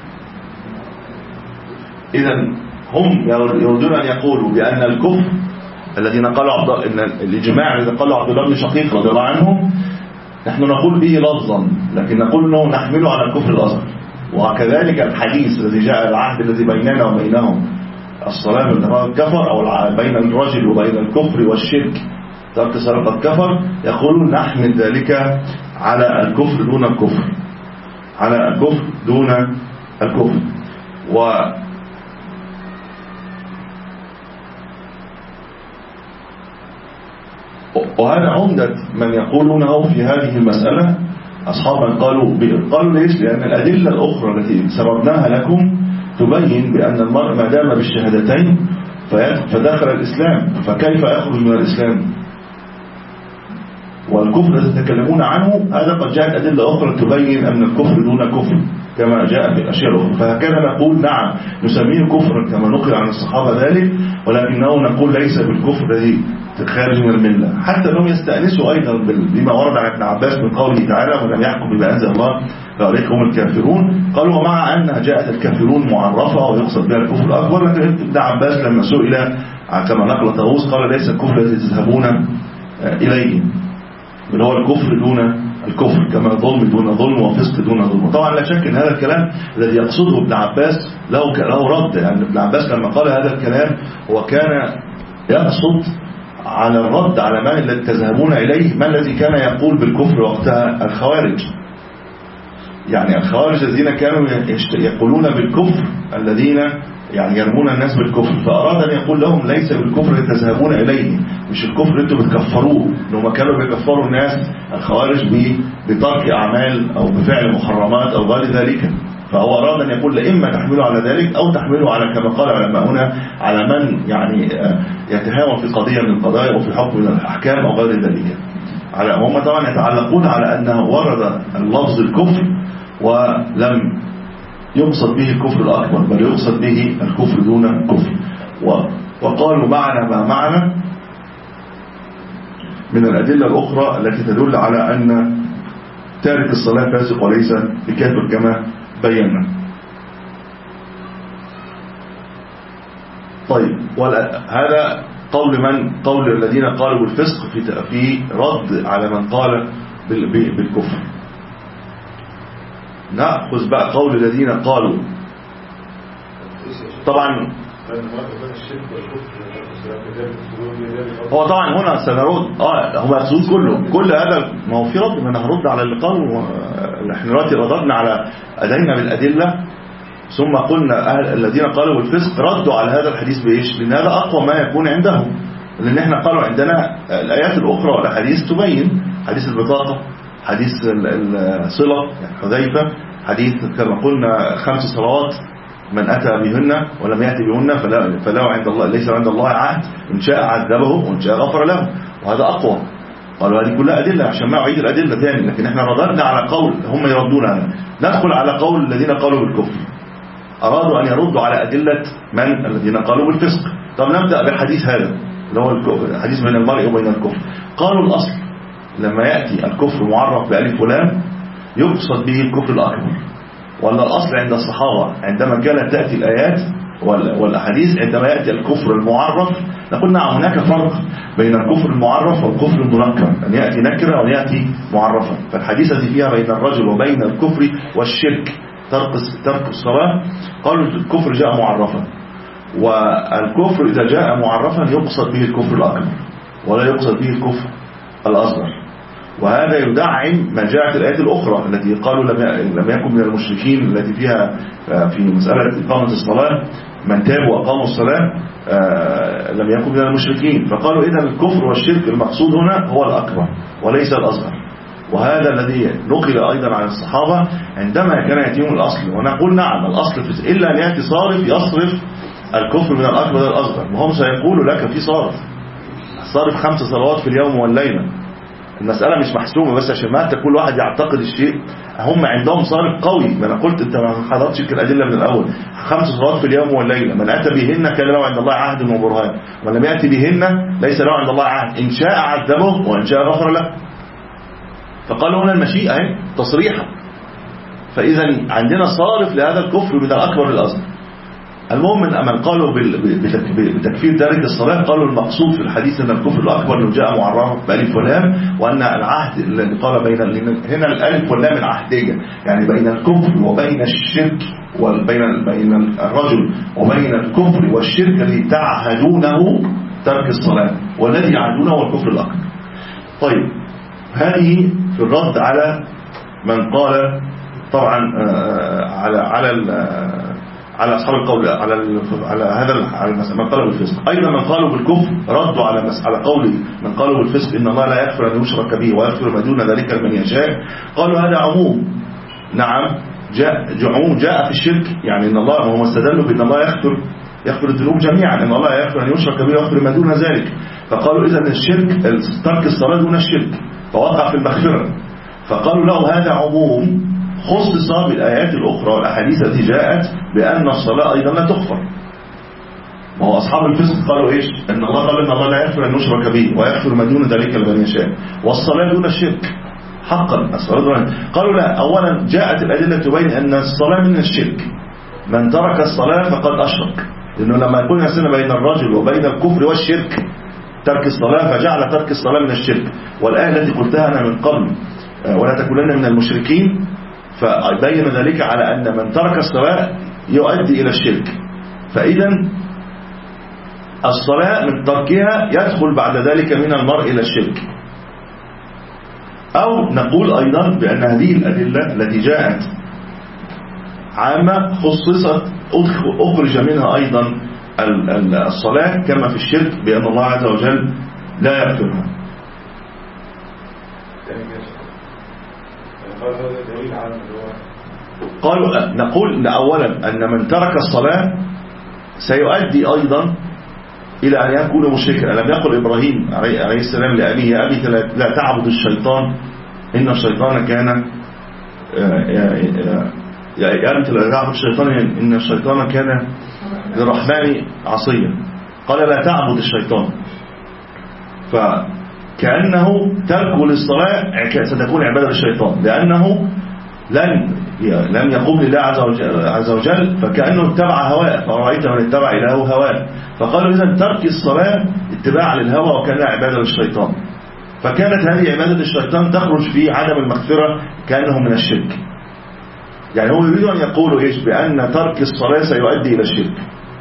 إذن هم يريدون أن يقولوا بأن الكفر الذين قالوا عبد إن الإجماع الذي قالوا عبد الله بن شقيق رضي الله عنه نحن نقول به لفظا، لكن نقول أنه نحمله على الكفر الأصغر. وكذلك الحديث الذي جاء العهد الذي بيننا وبينهم الصلاة من ترك الكفر، أو بين الرجل وبين الكفر والشرك ترك الصلاة قد كفر، يقولون نحمل ذلك على الكفر دون الكفر، على الكفر دون الكفر. و وهذا عمدة من يقولونه في هذه المسألة أصحابا قالوا قالوا ليش؟ لأن الأدلة الأخرى التي سردناها لكم تبين بأن المرء ما دام بالشهادتين فدخل الإسلام، فكيف يخرج من الإسلام؟ والكفر الذي تتكلمون عنه هذا قد جاءت أدلة أخرى تبين أن الكفر دون كفر كما جاء في الأشياء الأخرى. فهكذا نقول نعم نسميه كفرا كما نقل عن الصحابة ذلك، ولكنه نقول ليس بالكفر الذي خارج من الملة. حتى أنهم يستأنسوا أيضا بما ورد عن ابن عباس من قوله تعالى: ومن يحكم بما أنزل الله فأولئك هم الكافرون. قالوا ومع أن جاءت الكافرون معرفة ويقصد بها الكفر الأكبر، لكن ابن عباس لما سئل كما نقل طاووس قال: ليس الكفر الذي تذهبون إليه، بل هو الكفر دون الكفر، كما ظلم دون ظلم وفسق دون ظلم. طبعا لا شك ان هذا الكلام الذي يقصده ابن عباس له له رد، لان يعني ابن عباس لما قال هذا الكلام هو كان يقصد على الرد على من الذي تذهبون اليه، ما الذي كان يقول بالكفر وقتها الخوارج. يعني الخوارج الذين كانوا يقولون بالكفر، الذين يعني يرمون الناس بالكفر، فأراد أن يقول لهم ليس بالكفر الذي تذهبون إليه، مش الكفر اللي انتم بتكفروه، انهم كانوا بيكفروا الناس الخوارج بترك أعمال أو بفعل محرمات أو غير ذلك. فهو أراد أن يقول إما تحملوا على ذلك أو تحملوا على كما قال علماؤنا على من يعني يتهاون في قضية من القضايا وفي حكم من الأحكام أو غير ذلك. على هم طبعا يتعلقون على أنه ورد اللفظ الكفر ولم يقصد به الكفر الأكبر، بل يقصد به الكفر دون الكفر. وقالوا معنا ما معنا من الأدلة الأخرى التي تدل على أن تارك الصلاة فاسق وليس بكافر كما بينا. طيب، هذا قول من قول الذين قالوا بالفسق في في رد على من قال بالكفر. نأخذ بقى قول الذين قالوا طبعا هو طبعا هنا سنرد اه هم يقصدون كله كل هذا، ما هو في رد، ما هنرد على اللي قالوا. احنا دلوقتي رددنا على ادينا بالادله، ثم قلنا أهل الذين قالوا بالفسق ردوا على هذا الحديث بايش؟ لان هذا اقوى ما يكون عندهم، لان احنا قالوا عندنا الايات الاخرى والاحاديث تبين، حديث البطاقه، حديث الصله يعني حذيفه، حديث كما قلنا خمس صلوات من أتى بهن ولم يأتي بهن فلا فلا عند الله ليس عند الله عهد، إن شاء عذبه وإن شاء غفر له، وهذا أقوى. قالوا هذه كلها أدلة عشان ما أعيد الأدلة ثاني، لكن احنا رددنا على قول هم يردونها. ندخل على قول الذين قالوا بالكفر، أرادوا أن يردوا على أدلة من الذين قالوا بالفسق. طب نبدأ بالحديث هذا اللي هو الحديث بين المرء وبين الكفر. قالوا الأصل لما يأتي الكفر معرف بألف ولام يقصد به الكفر الأكبر، ولا الأصل عند الصحابة عندما كانت تأتي الآيات والأحاديث عندما يأتي الكفر المعرف نقول نعم هناك فرق بين الكفر المعرف والكفر المنكر، أن يأتي نكرة وأن يأتي معرفا. فالحديثة فيها بين الرجل وبين الكفر والشرك ترك ترك الصلاة، قالوا الكفر جاء معرفا، والكفر إذا جاء معرفا يقصد به الكفر الأكبر ولا يقصد به الكفر الأصغر. وهذا يدعم ما جاءت الآيات الأخرى التي قالوا لم يكن من المشركين التي فيها في مسألة إقامة الصلاة من تاب وأقاموا الصلاة لم يكن من المشركين، فقالوا إذا الكفر والشرك المقصود هنا هو الأكبر وليس الأصغر. وهذا الذي نقل أيضا عن الصحابة عندما كان يأتيهم الأصل، ونقول نعم الأصل في إلا أن يأتي صارف يصرف الكفر من الأكبر إلى الأصغر، وهم سيقولوا لك في صارف صارف خمس صلوات في اليوم والليلة. المسألة مش محسومة بس عشان ما كل واحد يعتقد الشيء، هم عندهم صارف قوي. ما أنا قلت أنت ما حضرتش الأدلة من الأول، خمس صلوات في اليوم والليلة من أتى بهن كان له عند الله عهد وبرهان، ولم يأتي بهن ليس له عند الله عهد، إن شاء عذبه وإن شاء غفر له. فقالوا هنا المشيئة تصريحا، فإذا عندنا صارف لهذا الكفر من الأكبر للأصغر. المهم من قالوا بتكفير تارك الصلاة قالوا المقصود في الحديث أن الكفر الأكبر انه جاء معرف بألف ولام، وأن العهد الذي قال بين هنا الألف واللام العهدية يعني بين الكفر وبين الشرك، وبين بين الرجل وبين الكفر والشرك الذي تعهدونه ترك الصلاة، والذي يعهدونه هو الكفر الأكبر. طيب هذه في الرد على من قال طبعا على على على أصحاب القول على على هذا على من قالوا بالفسق. أيضا من قالوا بالكفر ردوا على على قول من قالوا بالفسق إن الله لا يغفر أن يشرك به ويغفر ما دون ذلك لمن يشاء. قالوا هذا عموم، نعم جاء عموم جاء في الشرك، يعني إن الله وهم استدلوا بأن الله يغفر يغفر الذنوب جميعا، إن الله يغفر أن يشرك به ويغفر ما دون ذلك. فقالوا إذا الشرك ترك الصلاة دون الشرك فوقع في المغفرة، فقالوا له هذا عموم خصص بالآيات الأخرى والأحاديث التي جاءت بأن الصلاة أيضا لا تغفر. ما هو أصحاب الفسق قالوا إيش؟ أن الله قال إن الله لا يغفر أن يشرك به ويغفر ما دون ذلك لمن يشاء، والصلاة دون الشرك حقا الصلاة دون. قالوا لا، أولا جاءت الأدلة تبين أن الصلاة من الشرك، من ترك الصلاة فقد أشرك، لأنه لما يكون يسن بين الرجل وبين الكفر والشرك ترك الصلاة فجعل ترك الصلاة من الشرك. والآية التي قلتها أنا من قبل ولا تكونن من المشركين فبين ذلك على أن من ترك الصلاة يؤدي إلى الشرك، فإذا الصلاة من تركها يدخل بعد ذلك من المرء إلى الشرك. أو نقول أيضا بأن هذه الأدلة التي جاءت عامة خصصت أخرج منها أيضا الصلاة كما في الشرك بأن الله عز وجل لا يغفرها. قالوا نقول أولا أن من ترك الصلاة سيؤدي أيضا إلى أن يكون مشركا. ألم يقل إبراهيم عليه السلام لأبيه يا أبي لا تعبد الشيطان إن الشيطان كان يا أبي لا تعبد الشيطان إن الشيطان كان للرحمن عصيا. قال لا تعبد الشيطان، فكأنه تركه للصلاة ستكون عبادة الشيطان، لأنه لن لم يقوم لله عز وجل فكأنه اتبع هواه، فرأيت من اتبع إلهه هواه. فقالوا إذن ترك الصلاة اتباع للهوى وكان عبادة للشيطان. فكانت هذه عبادة الشيطان تخرج في عدم المغفرة كأنه من الشرك. يعني هو يريد أن يقولوا إيش؟ بأن ترك الصلاة سيؤدي إلى الشرك،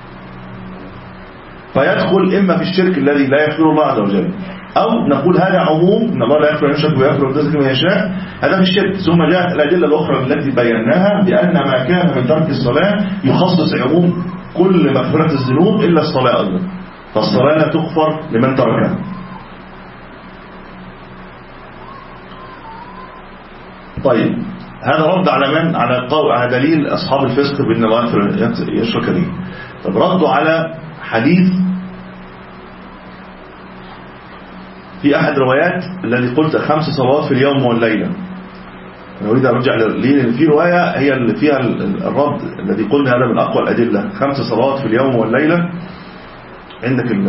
فيدخل إما في الشرك الذي لا يغفر الله عز وجل، أو نقول هذا عموم إن الله لا يغفر أن يشرك ويغفر ذلك من يشاء، هذا في الشرك. ثم جاءت الأدلة الأخرى التي بيناها بأن ما كان من ترك الصلاة يخصص عموم كل مغفرة الذنوب إلا الصلاة أيضا، فالصلاة لا تغفر لمن تركها. طيب هذا رد على من؟ على قول على دليل أصحاب الفسق بأن الله يشرك به. طب ردوا على حديث في أحد روايات الذي قلت خمس صلوات في اليوم والليلة. أنا أريد أن أرجع ليه، في رواية هي اللي فيها الرد الذي قلنا هذا من أقوى الأدلة، خمس صلوات في اليوم والليلة. عندك ال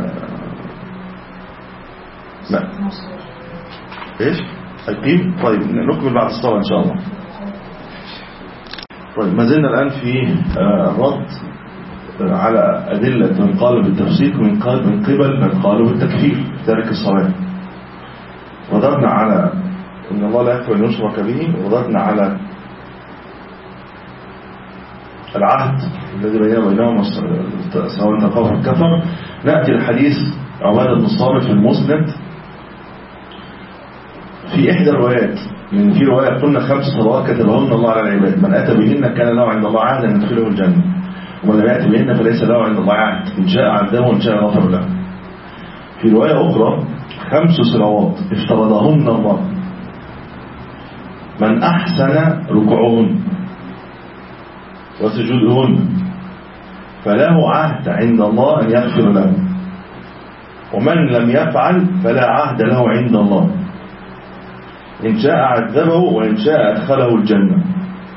لا إيش القيم. طيب نكمل بعد الصلاة إن شاء الله. طيب ما زلنا الآن في الرد على أدلة من قال بالتفسيق من قال من قبل من قالوا بالتكفير تارك الصلاة. رددنا على إن الله لا يغفر أن يشرك به، ورددنا على العهد الذي بيننا وبينهم سواء تقوى الكفر. نأتي الحديث عبادة بن الصامت في المسند في إحدى الروايات، من في رواية قلنا خمس صلوات كتبهن الله على العباد، من أتى بهن كان له عند الله عهدا أن يدخله الجنة، ومن لم يأتي بهن فليس له عند الله عهد، إن شاء عذبه وإن شاء غفر له. في رواية أخرى خمس صلوات افترضهن الله من أحسن ركوعهن وسجودهن فله عهد عند الله أن يغفر له، ومن لم يفعل فلا عهد له عند الله، إن شاء عذبه وإن شاء أدخله الجنة.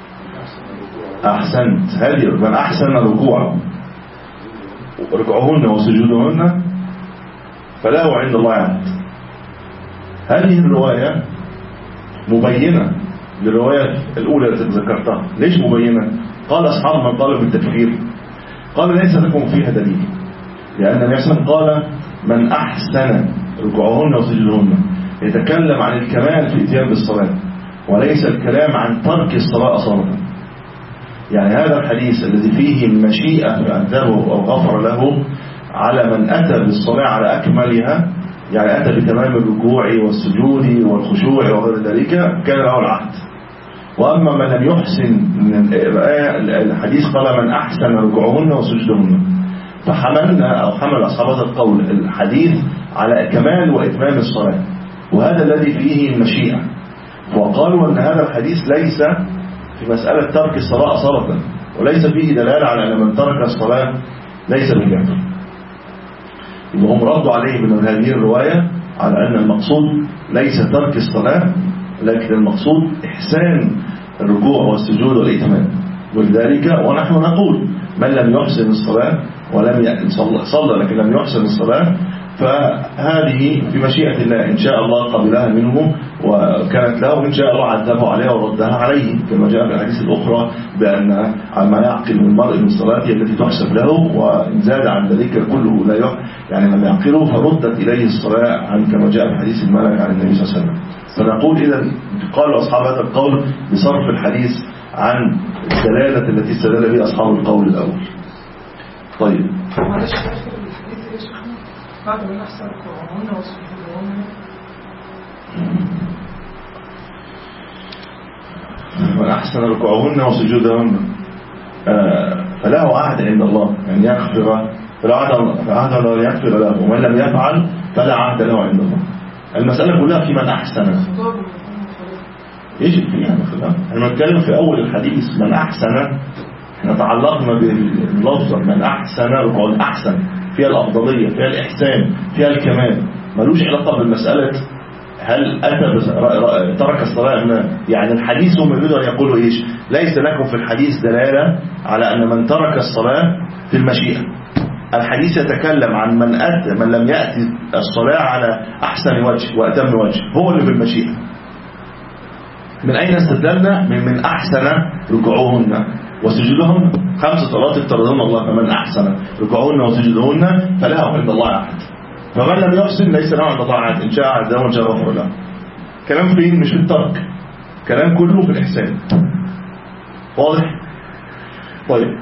أحسنت، هذه من أحسن ركوعه ركوعهن وسجودهن فله عند الله عهد. هذه الرواية مبينة للرواية الأولى التي ذكرتها. ليش مبينة؟ قال أصحاب من قالوا بالتكفير قال ليس لكم فيها دليل، لأن النبي صلى الله عليه وسلم قال من أحسن ركوعهن وسجودهن، يتكلم عن الكمال في اتيان بالصلاة وليس الكلام عن ترك الصلاة أصلا. يعني هذا الحديث الذي فيه المشيئة فأنزله أو غفر له على من أتى بالصلاة على أكملها، يعني أتى بتمام الركوع والسجود والخشوع وغير ذلك كان له العهد. وأما من لم يحسن، الحديث قال من أحسن ركوعهن وسجودهن، فحملنا أو حمل أصحاب هذا القول الحديث على كمال وإتمام الصلاة، وهذا الذي فيه المشيئة. وقالوا أن هذا الحديث ليس في مسألة ترك الصلاة أصالة، وليس فيه دلالة على أن من ترك الصلاة ليس بكافر. وهم ردوا عليه من هذه الرواية على أن المقصود ليس ترك الصلاة، لكن المقصود إحسان الركوع والسجود والإتمام. ولذلك ونحن نقول من لم يحسن الصلاة ولم صلى, صلى لكن لم يحسن الصلاة فهذه في مشيئة الله، إن شاء الله قبلها منه وكانت له، إن شاء الله عذبه عليها وردها عليه، كما جاء في الحديث الأخرى بأن ما يعقل من المرء من صلاته التي تحسب له، وإن زاد عن ذلك كله لا يعقل، يعني لم يعقله فردت إليه الصلاة عن كما جاء في حديث الملك عن النبي صلى الله عليه وسلم. فنقول إذا قال أصحاب هذا القول بصرف الحديث عن الدلالة التي استدل بها أصحاب القول الأول. طيب معلش آخر الحديث يا شيخ بعد من أحسن ركوعهن وسجودهن من أحسن ركوعهن وسجودهن آه فله عهد عند الله أن يغفر، فلا عهد الله يغفر له، ومن لم يفعل فلا عهد له عند الله. المسألة كلها في من أحسن. ايش فيها مثلا؟ احنا بنتكلم في أول الحديث من أحسن، احنا تعلقنا باللفظ من أحسن ركوع، أحسن فيها الأفضلية، فيها الإحسان، فيها الكمال، ملوش علاقة بالمسألة هل أتى ترك الصلاة. يعني الحديث هم يريدوا أن يقولوا إيش؟ ليس لكم في الحديث دلالة على أن من ترك الصلاة في المشيئة. الحديث يتكلم عن من أتى من لم يأتي الصلاة على أحسن وجه وأتم وجه، هو اللي في المشيئة. من أين استدلنا؟ من من أحسن ركوعهن وسجودهن، خمس صلوات افترضهن الله، فمن أحسن ركوعهن وسجودهن فله عند الله عهد. فمن لم يحسن ليس له عند طاعات، إن شاء عذبه وإن شاء غفر له. كلام فين؟ مش في الترك، كلام كله في الإحسان. واضح؟ طيب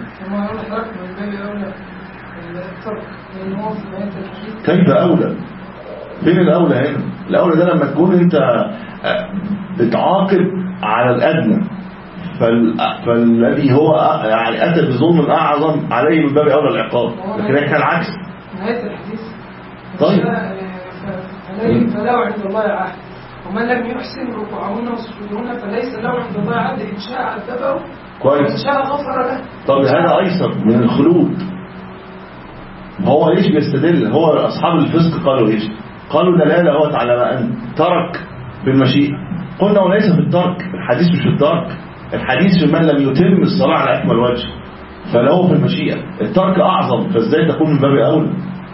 كيف أولى؟ فين الأولى هنا؟ الأولى ده لما تكون أنت بتعاقب على الأدنى، فال... فالذي هو يعني أتى بظلم أعظم عليه من باب أولى العقاب، لكن هي كان العكس. نهاية الحديث طيب فلو عند الله عهد ومن لم يحسن ركوعهن وسجودهن فليس له عند الله عهد، إن شاء عذبه وإن شاء غفر له. طب هذا أيسر من الخلود. هو ليش بيستدل؟ هو أصحاب الفسق قالوا إيش؟ قالوا دلالة هو على أن ترك بالمشيئة. قلنا وليس في الترك، الحديث مش في الترك، الحديث في من لم يتم الصلاة على أكمل وجه، فله في المشيئة. الترك أعظم، فازاي تكون من باب أولى؟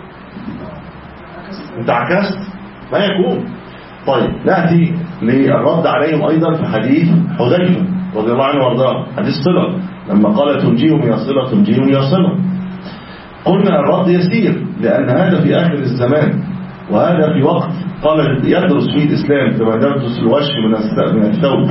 انت عكست ما يكون. طيب نأتي للرد عليهم أيضا في حديث حذيفة رضي الله عنه وارضاه، حديث صلة، لما قال تنجيهم يا صلة تنجيهم يا صلة. قلنا الرد يسير، لأن هذا في آخر الزمان، وهذا في وقت قال يدرس فيه الإسلام كما يدرس الوش من الثوب.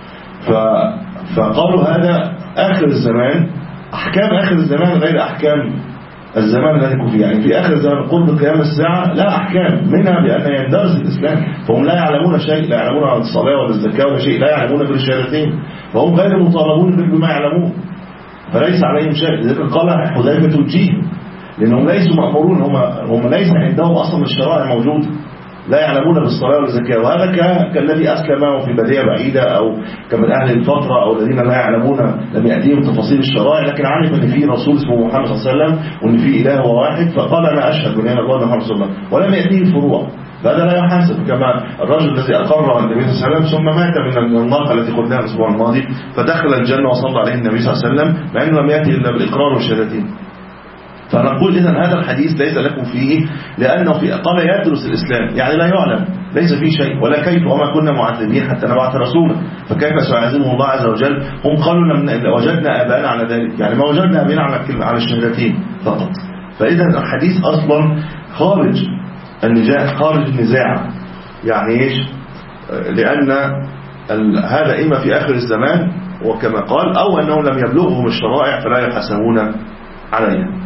فقالوا هذا آخر الزمان، أحكام آخر الزمان غير أحكام الزمان الذي يكون فيه. يعني في آخر الزمان قرب قيام الساعة لا أحكام، منها بأن يندرس الإسلام، فهم لا يعلمون شيء، لا يعلمون عن الصلاة ولا الزكاة ولا شيء، لا يعلمون بالشهادتين، فهم غير مطالبون بما يعلمون، فليس عليهم شيء. لذلك قال حذيفة تنجيهم، لأنهم ليسوا مأمورون، هم هم ليس عندهم أصلا الشرائع موجودة، لا يعلمون بالصلاة والزكاة. وهذا كالذي أسلم في بداية بعيدة، أو كمن أهل الفترة، أو الذين لا يعلمون، لم يأتيهم تفاصيل الشرائع، لكن عارف أن في رسول اسمه محمد صلى الله عليه وسلم، وأن في إله واحد، فقال أنا أشهد بأن الله محمد صلى الله عليه وسلم، ولم يأتيه الفروع، فهذا لا يحاسب. كما الرجل الذي أقر عن النبي صلى الله عليه وسلم ثم مات من الناقة التي قلناها الأسبوع الماضي، فدخل الجنة وصلى عليه النبي صلى الله عليه وسلم، مع أنه لم يأتي إلا بالإقرار والشهادتين. فنقول إذن هذا الحديث ليس لكم فيه، لأنه في قال يدرس الإسلام، يعني لا يعلم، ليس فيه شيء، ولا كيف، وما كنا معذبين حتى نبعث رسولا، فكيف سيعذبه الله عز وجل؟ هم قالوا لم وجدنا آباءنا على ذلك، يعني ما وجدنا آباءنا على الكلمة على الشهادتين فقط. فإذا الحديث أصلا خارج النزاع، خارج النزاع. يعني إيش؟ لأن هذا إما في آخر الزمان وكما قال، أو أنهم لم يبلغهم الشرائع فلا يحاسبون عليها.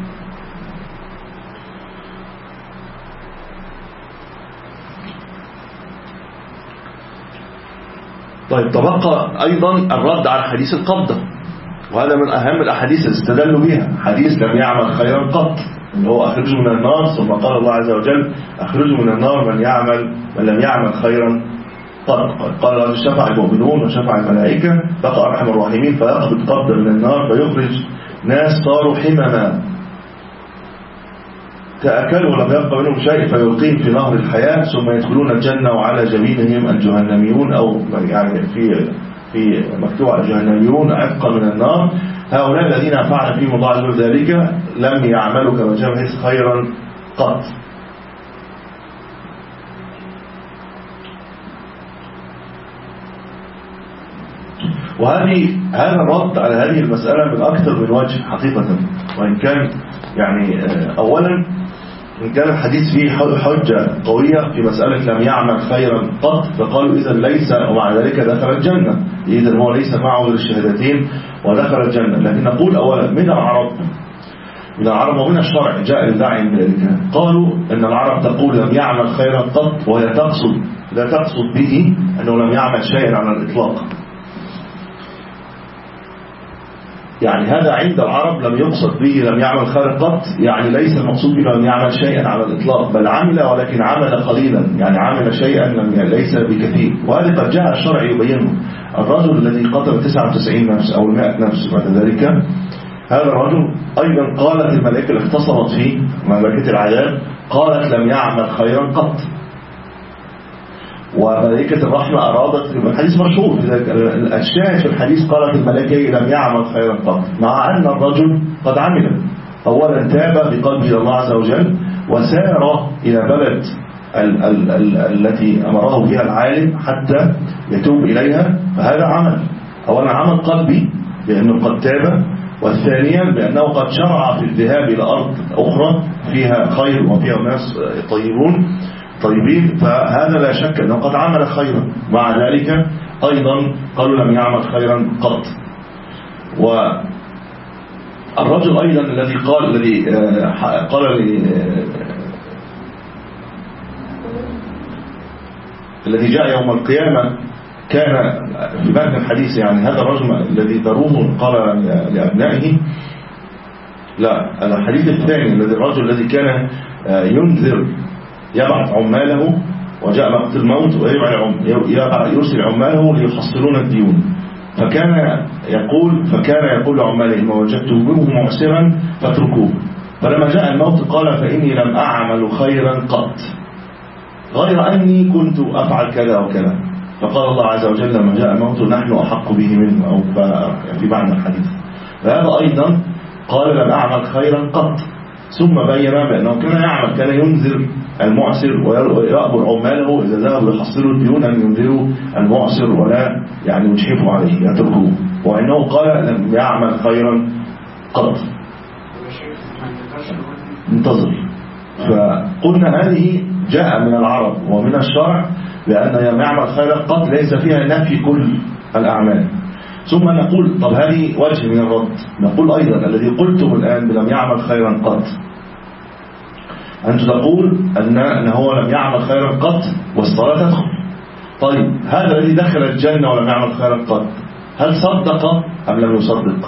طيب تبقى أيضا الرد على حديث القبضة، وهذا من أهم الأحاديث اللي استدلوا بها، حديث لم يعمل خيرا قط، اللي هو أخرجوا من النار، ثم قال الله عز وجل أخرجوا من النار من يعمل من لم يعمل خيرا قط. قال شفع المؤمنون وشفع الملائكة، بقى أرحم الراحمين فيقبض قبضة من النار فيخرج ناس صاروا حمما تأكلوا ولم يبقى منهم شيء فيلقيهم في نهر الحياة، ثم يدخلون الجنة وعلى جبينهم الجهنميون، أو يعني في في مكتوب الجهنميون عتقا من النار. هؤلاء الذين فعل فيهم الله عز وجل ذلك لم يعملوا كما جاء خيرا قط. وهذه هذا الرد على هذه المسألة من أكثر من وجه حقيقة، وإن كان يعني أولا إن كان الحديث فيه حجة قوية في مسألة لم يعمل خيرا قط، فقالوا إذا ليس، ومع ذلك دخل الجنة، إذا هو ليس معه غير الشهادتين ودخل الجنة. لكن نقول أولا من العرب من العرب ومن الشرع جاء الداعي من ذلك، قالوا أن العرب تقول لم يعمل خيرا قط، وهي تقصد لا تقصد به أنه لم يعمل شيئا على الإطلاق. يعني هذا عند العرب لم يقصد به لم يعمل خيرا قط، يعني ليس المقصود به لم يعمل شيئا على الإطلاق، بل عمل ولكن عمل قليلا، يعني عمل شيئا لم ليس بكثير. وهذا قد جاء الشرع يبينه. الرجل الذي قتل تسعة وتسعين نفس أو مئة نفس بعد ذلك، هذا الرجل أيضا قالت الملائكة اللي اختصرت فيه ملائكة العذاب قالت لم يعمل خيرا قط، وملائكة الرحمة أرادت، الحديث مشهور، الشاهد في الحديث قالت الملائكة لم يعمل خيرا قط، مع أن الرجل قد عمل. أولا تاب بقلبه إلى الله عز وجل، وسار إلى بلد ال ال ال التي أمره بها العالم حتى يتوب إليها، فهذا عمل. أولا عمل قلبي لأنه قد تاب، والثانيا بأنه قد شرع في الذهاب إلى أرض أخرى فيها خير وفيها ناس طيبون طيبين، فهذا لا شك أنه قد عمل خيرا. مع ذلك أيضا قالوا لم يعمل خيرا قط. والرجل أيضا الذي قال الذي قال لي الذي جاء يوم القيامة كان في بعد الحديث، يعني هذا الرجل الذي ذروه قال لأبنائه، لا الحديث الثاني الذي الرجل الذي كان ينذر يبعث عماله وجاء وقت الموت ويرسل عماله ليحصلون الديون، فكان يقول فكان يقول لعماله ما وجدته منه معسرا فاتركوه، فلما جاء الموت قال فإني لم أعمل خيرا قط غير أني كنت أفعل كذا وكذا، فقال الله عز وجل لما جاء الموت نحن أحق به منه، أو في معنى الحديث. فهذا أيضا قال لم أعمل خيرا قط، ثم بين بأنه كان يعمل كان ينذر المعسر ويأمر عماله إذا ذهبوا يحصلوا الديون أن ينذروا المعسر ولا يعني يجحفوا عليه يتركوه، وإنه قال لم يعمل خيرا قط. انتظر. فقلنا هذه جاء من العرب ومن الشرع بأن لم يعمل خيرا قط ليس فيها نفي كل الأعمال. ثم نقول طب هذه وجه من الرد، نقول أيضا الذي قلتم الآن بلم يعمل خيرا قط، أنت تقول أن أنه لم يعمل خيرا قط والصلاة تدخل. طيب هذا الذي دخل الجنة ولم يعمل خيرا قط هل صدق أم لم يصدق؟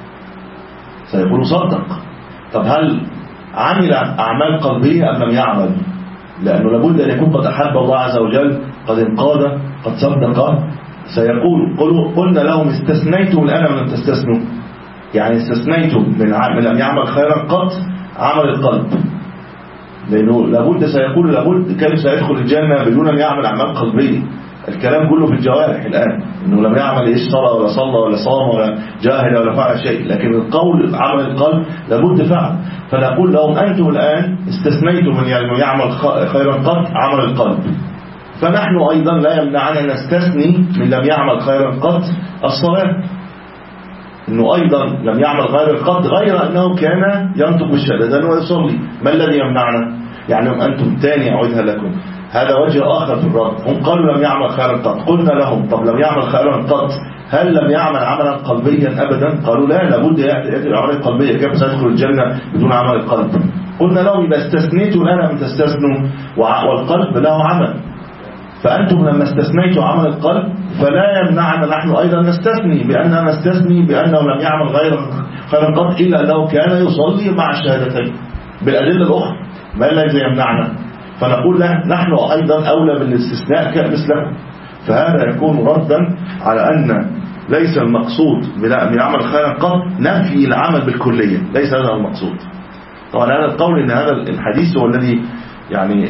سيقول صدق. طب هل عمل أعمال قلبية أم لم يعمل؟ لأنه لابد أن يكون قد أحب الله عز وجل، قد انقاد، قد صدق. سيقول قلنا لهم استثنيتم الآن من تستثنوا، يعني استثنيتم من لم يعمل خيرا قط عمل القلب، لأنه لابد سيقول لابد كيف سيدخل الجنة بدون أن يعمل أعمال قلبية. الكلام كله في الجوارح الآن، إنه لم يعمل إيش صلاة ولا صلى ولا صام ولا جاهد ولا فعل شيء، لكن القول عمل القلب لابد فعل. فنقول لهم أنتم الآن استثنيتم من يعني يعمل خيرا قط عمل القلب، فنحن أيضا لا يمنعنا نستثني من لم يعمل خيرا قط الصلاة، إنه أيضا لم يعمل غير القط غير أنه كان ينطق بالشهادتين ويصلي. ما الذي يمنعنا؟ يعني أنتم تاني أعيدها لكم، هذا وجه آخر في الرد. هم قالوا لم يعمل خيرا قط، قلنا لهم طب لم يعمل خيرا قط هل لم يعمل عملا قلبيا أبدا؟ قالوا لا، لابد يأتي الأعمال القلبية، كيف سيدخل الجنة بدون عمل القلب؟ قلنا لهم إذا استثنيتوا الآن من تستثنوا والقلب له عمل، فأنتم لما استثنيتوا عمل القلب فلا يمنعنا نحن أيضا نستثني بأننا نستثني بأنه لم يعمل غير خيرا قط إلا أنه كان يصلي مع الشهادتين بالأدلة الأخرى. ما الذي يمنعنا؟ فنقول لا، نحن أيضا أولى بالاستثناء كمثلكم. فهذا يكون ردا على أن ليس المقصود من يعمل خيرا قط نفي العمل بالكلية، ليس هذا المقصود. طبعا هذا القول إن هذا الحديث هو الذي يعني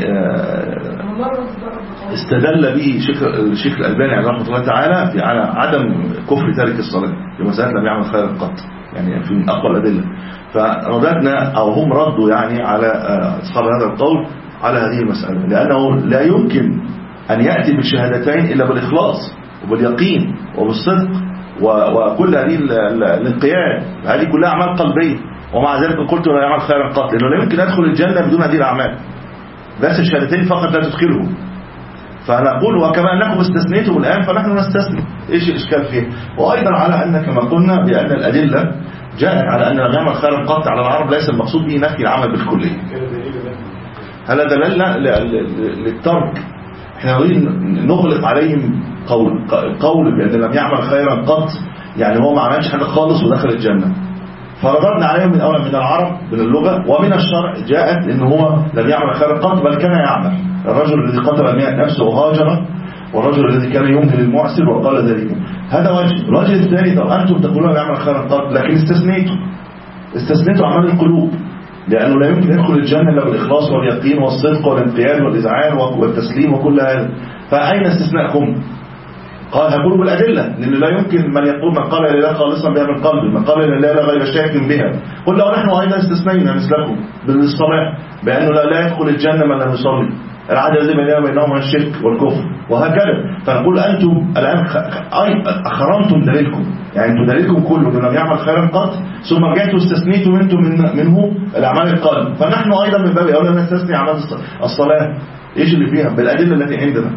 استدل به الشيخ الألباني عليه رحمة الله تعالى في على عدم كفر تارك الصلاة في مسألة لم يعمل خيرا قط، يعني في من أقوى الأدلة. فرددنا أو هم ردوا يعني على أصحاب هذا القول على هذه المسألة، لأنه لا يمكن أن يأتي بالشهادتين إلا بالإخلاص وباليقين وبالصدق وكل هذه الانقياد، هذه كلها أعمال قلبية. ومع ذلك قلت لا يعمل خيرا قط، لأنه لا يمكن أدخل الجنة بدون هذه الأعمال، بس الشهادتين فقط لا تدخله. فنقول وكما أنكم استثنيتم الآن فنحن نستثني، إيش الإشكال فيه؟ وأيضا على أن كما قلنا بأن الأدلة جاءت على أن لم يعمل خيرا قط على العرب ليس المقصود به نفي العمل بالكلية. هذا دلالنا للترك. احنا نريد نغلق عليهم قول قول بأن لم يعمل خيرا قط يعني هو ما عملش حاجة خالص ودخل الجنة. فرددنا عليهم من أولا من العرب من اللغة ومن الشرع جاءت إن هو لم يعمل خيرا قط بل كان يعمل. الرجل الذي قتل مئة نفس وهاجر، والرجل الذي كان يمهل المعسر وقال ذلك. هذا وجه. الوجه الثاني طب أنتم تقولون لم يعمل خيرا قط لكن استثنيتوا استثنيتوا أعمال القلوب، لأنه لا يمكن يدخل الجنة إلا بالإخلاص واليقين والصدق والانقياد والإذعان والتسليم وكل هذا. فأين استثناءكم؟ قال هقول بالأدلة، لأن لا يمكن من يقول من قال لله خالصا بها من قلبه، من قال لله لا غير شاك بها. قل له نحن أيضا استثنينا مثلكم بالصلاة بأنه لا, لا يدخل الجنة من لم يصلي. العهد الذي بيننا وبينهم الشرك والكفر وهكذا. فنقول أنتم الآن أخرمتم دليلكم، يعني أنتم دليلكم كله لم يعمل خيرا قط، ثم رجعتوا استثنيتم أنتم من منه الأعمال القلب. فنحن أيضا من باب أولى نستثني أعمال الصلاة إيش اللي فيها بالأدلة التي عندنا.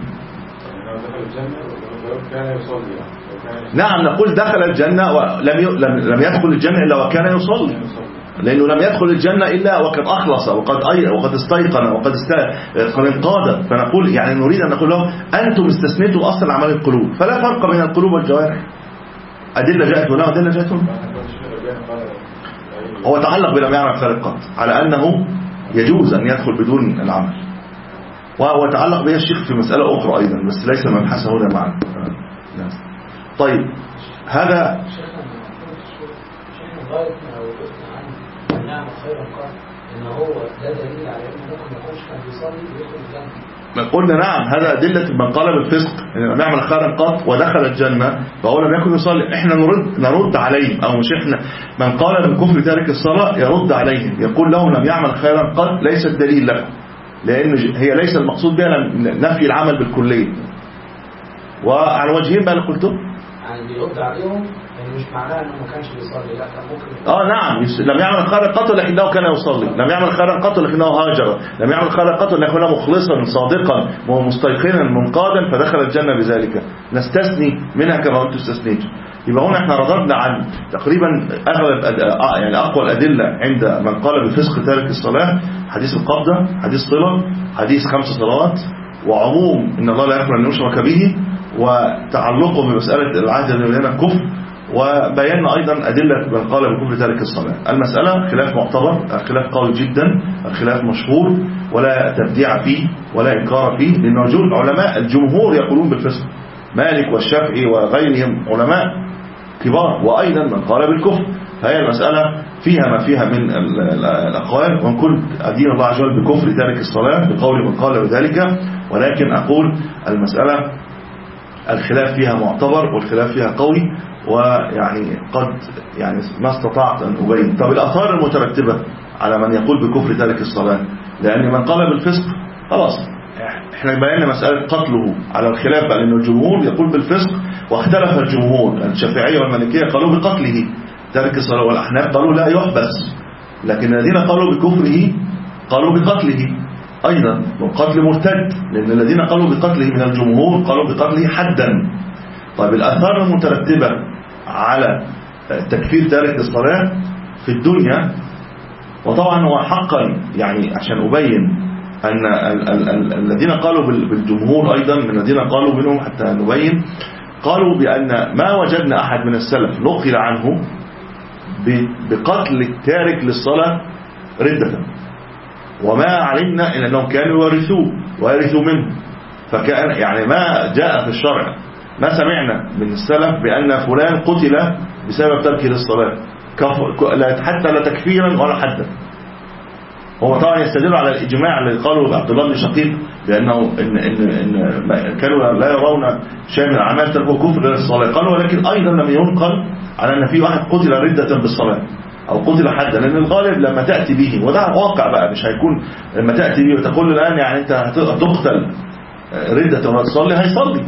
نعم نقول دخل الجنة ولم لم يدخل الجنة إلا وكان يصلي، لأنه لم يدخل الجنة إلا وقد أخلص وقد أي وقد استيقن وقد انقاد. فنقول يعني نريد أن نقول لهم أنتم استثنيتم أصل أعمال القلوب، فلا فرق بين القلوب والجوارح. أدلة جاءت هنا وأدلة جاءت هنا. هو تعلق بلم يعمل خير قط على أنه يجوز أن يدخل بدون العمل، وهو تعلق بها الشيخ في مسألة أخرى أيضا بس ليس مبحثه هنا معنا. طيب هذا نعم خيرا قال إن هو لا دليل على أنه ممكن يكونش كان بيصلي ويدخل الجنة. ما قلنا نعم هذا أدلة من قال بالفسق إن نعمل خيرا قط ودخل الجنة فهو لم يكن يصلي. إحنا نرد نرد عليهم، أو مش إحنا، من قال بالكفر تارك الصلاة يرد عليهم يقول لهم لم يعمل خيرا قط ليس الدليل له، لأن هي ليس المقصود بها نفي العمل بالكلية. وعلى وجهين بقى اللي قلته يعني بيرد عليهم يعني مش معناه انه ما كانش بيصلي، لا كان ممكن اه نعم لم يعمل خيرا قط لكنه كان يصلي، لم يعمل خيرا قط لكنه هاجر، لم يعمل خيرا قط لكنه مخلصا صادقا ومستيقنا منقادا فدخل الجنة بذلك. نستثني منها كما انتم استثنيتم. يبقى هنا احنا رددنا عن تقريبا اغلب آه يعني اقوى الادله عند من قال بفسق تارك الصلاه، حديث القبضه، حديث صله، حديث خمس صلوات، وعموم ان الله لا يغفر ان يشرك به، وتعلقه بمساله العهد الذي بين الكفر، وبينا أيضا أدلة من قال بكفر تارك الصلاة. المسألة خلاف معتبر، خلاف قوي جدا، الخلاف مشهور ولا تبديع فيه ولا إنكار فيه، لأن وجود العلماء الجمهور يقولون بالفسق، مالك والشافعي وغيرهم علماء كبار، وأيضا من قال بالكفر. فهي المسألة فيها ما فيها من الأقوال، وإن كنت أدين الله عز وجل بكفر تارك الصلاة بقول من قال بذلك، ولكن أقول المسألة الخلاف فيها معتبر والخلاف فيها قوي، ويعني قد يعني ما استطعت أن أبين. طب الآثار المترتبة على من يقول بكفر تارك الصلاة، لأن من قال بالفسق خلاص احنا بينا مسألة قتله على الخلاف، لأن الجمهور يقول بالفسق، واختلف الجمهور الشافعية والمالكية قالوا بقتله تارك الصلاة، والأحناف قالوا لا يحبس، لكن الذين قالوا بكفره قالوا بقتله أيضا، وقتل مرتد، لأن الذين قالوا بقتله من الجمهور قالوا بقتله حدا. طيب الآثار المترتبة على تكفير تارك الصلاة في الدنيا، وطبعا هو حقا يعني عشان أبين أن ال ال ال الذين قالوا بالجمهور أيضا من الذين قالوا منهم حتى نبين، قالوا بأن ما وجدنا أحد من السلف نقل عنه بقتل التارك للصلاة ردة، وما علمنا إلا أنهم كانوا يورثوه ويرثوا منه. فكان يعني ما جاء في الشرع، ما سمعنا من السلف بأن فلان قتل بسبب تركه للصلاة حتى لا تكفيرا ولا حدا. هو طبعا يستدل على الإجماع اللي قالوا عبد الله بن شقيق بأنه إن إن إن كانوا لا يرون شيء من الأعمال تركوا كفر للصلاة. قالوا ولكن أيضا لم ينقل على أن في واحد قتل ردة بالصلاة أو قتل حدا، لأن الغالب لما تأتي به، وده واقع بقى مش هيكون لما تأتي به وتقول الآن يعني أنت هتقتل ردة ولا تصلي، هيصلي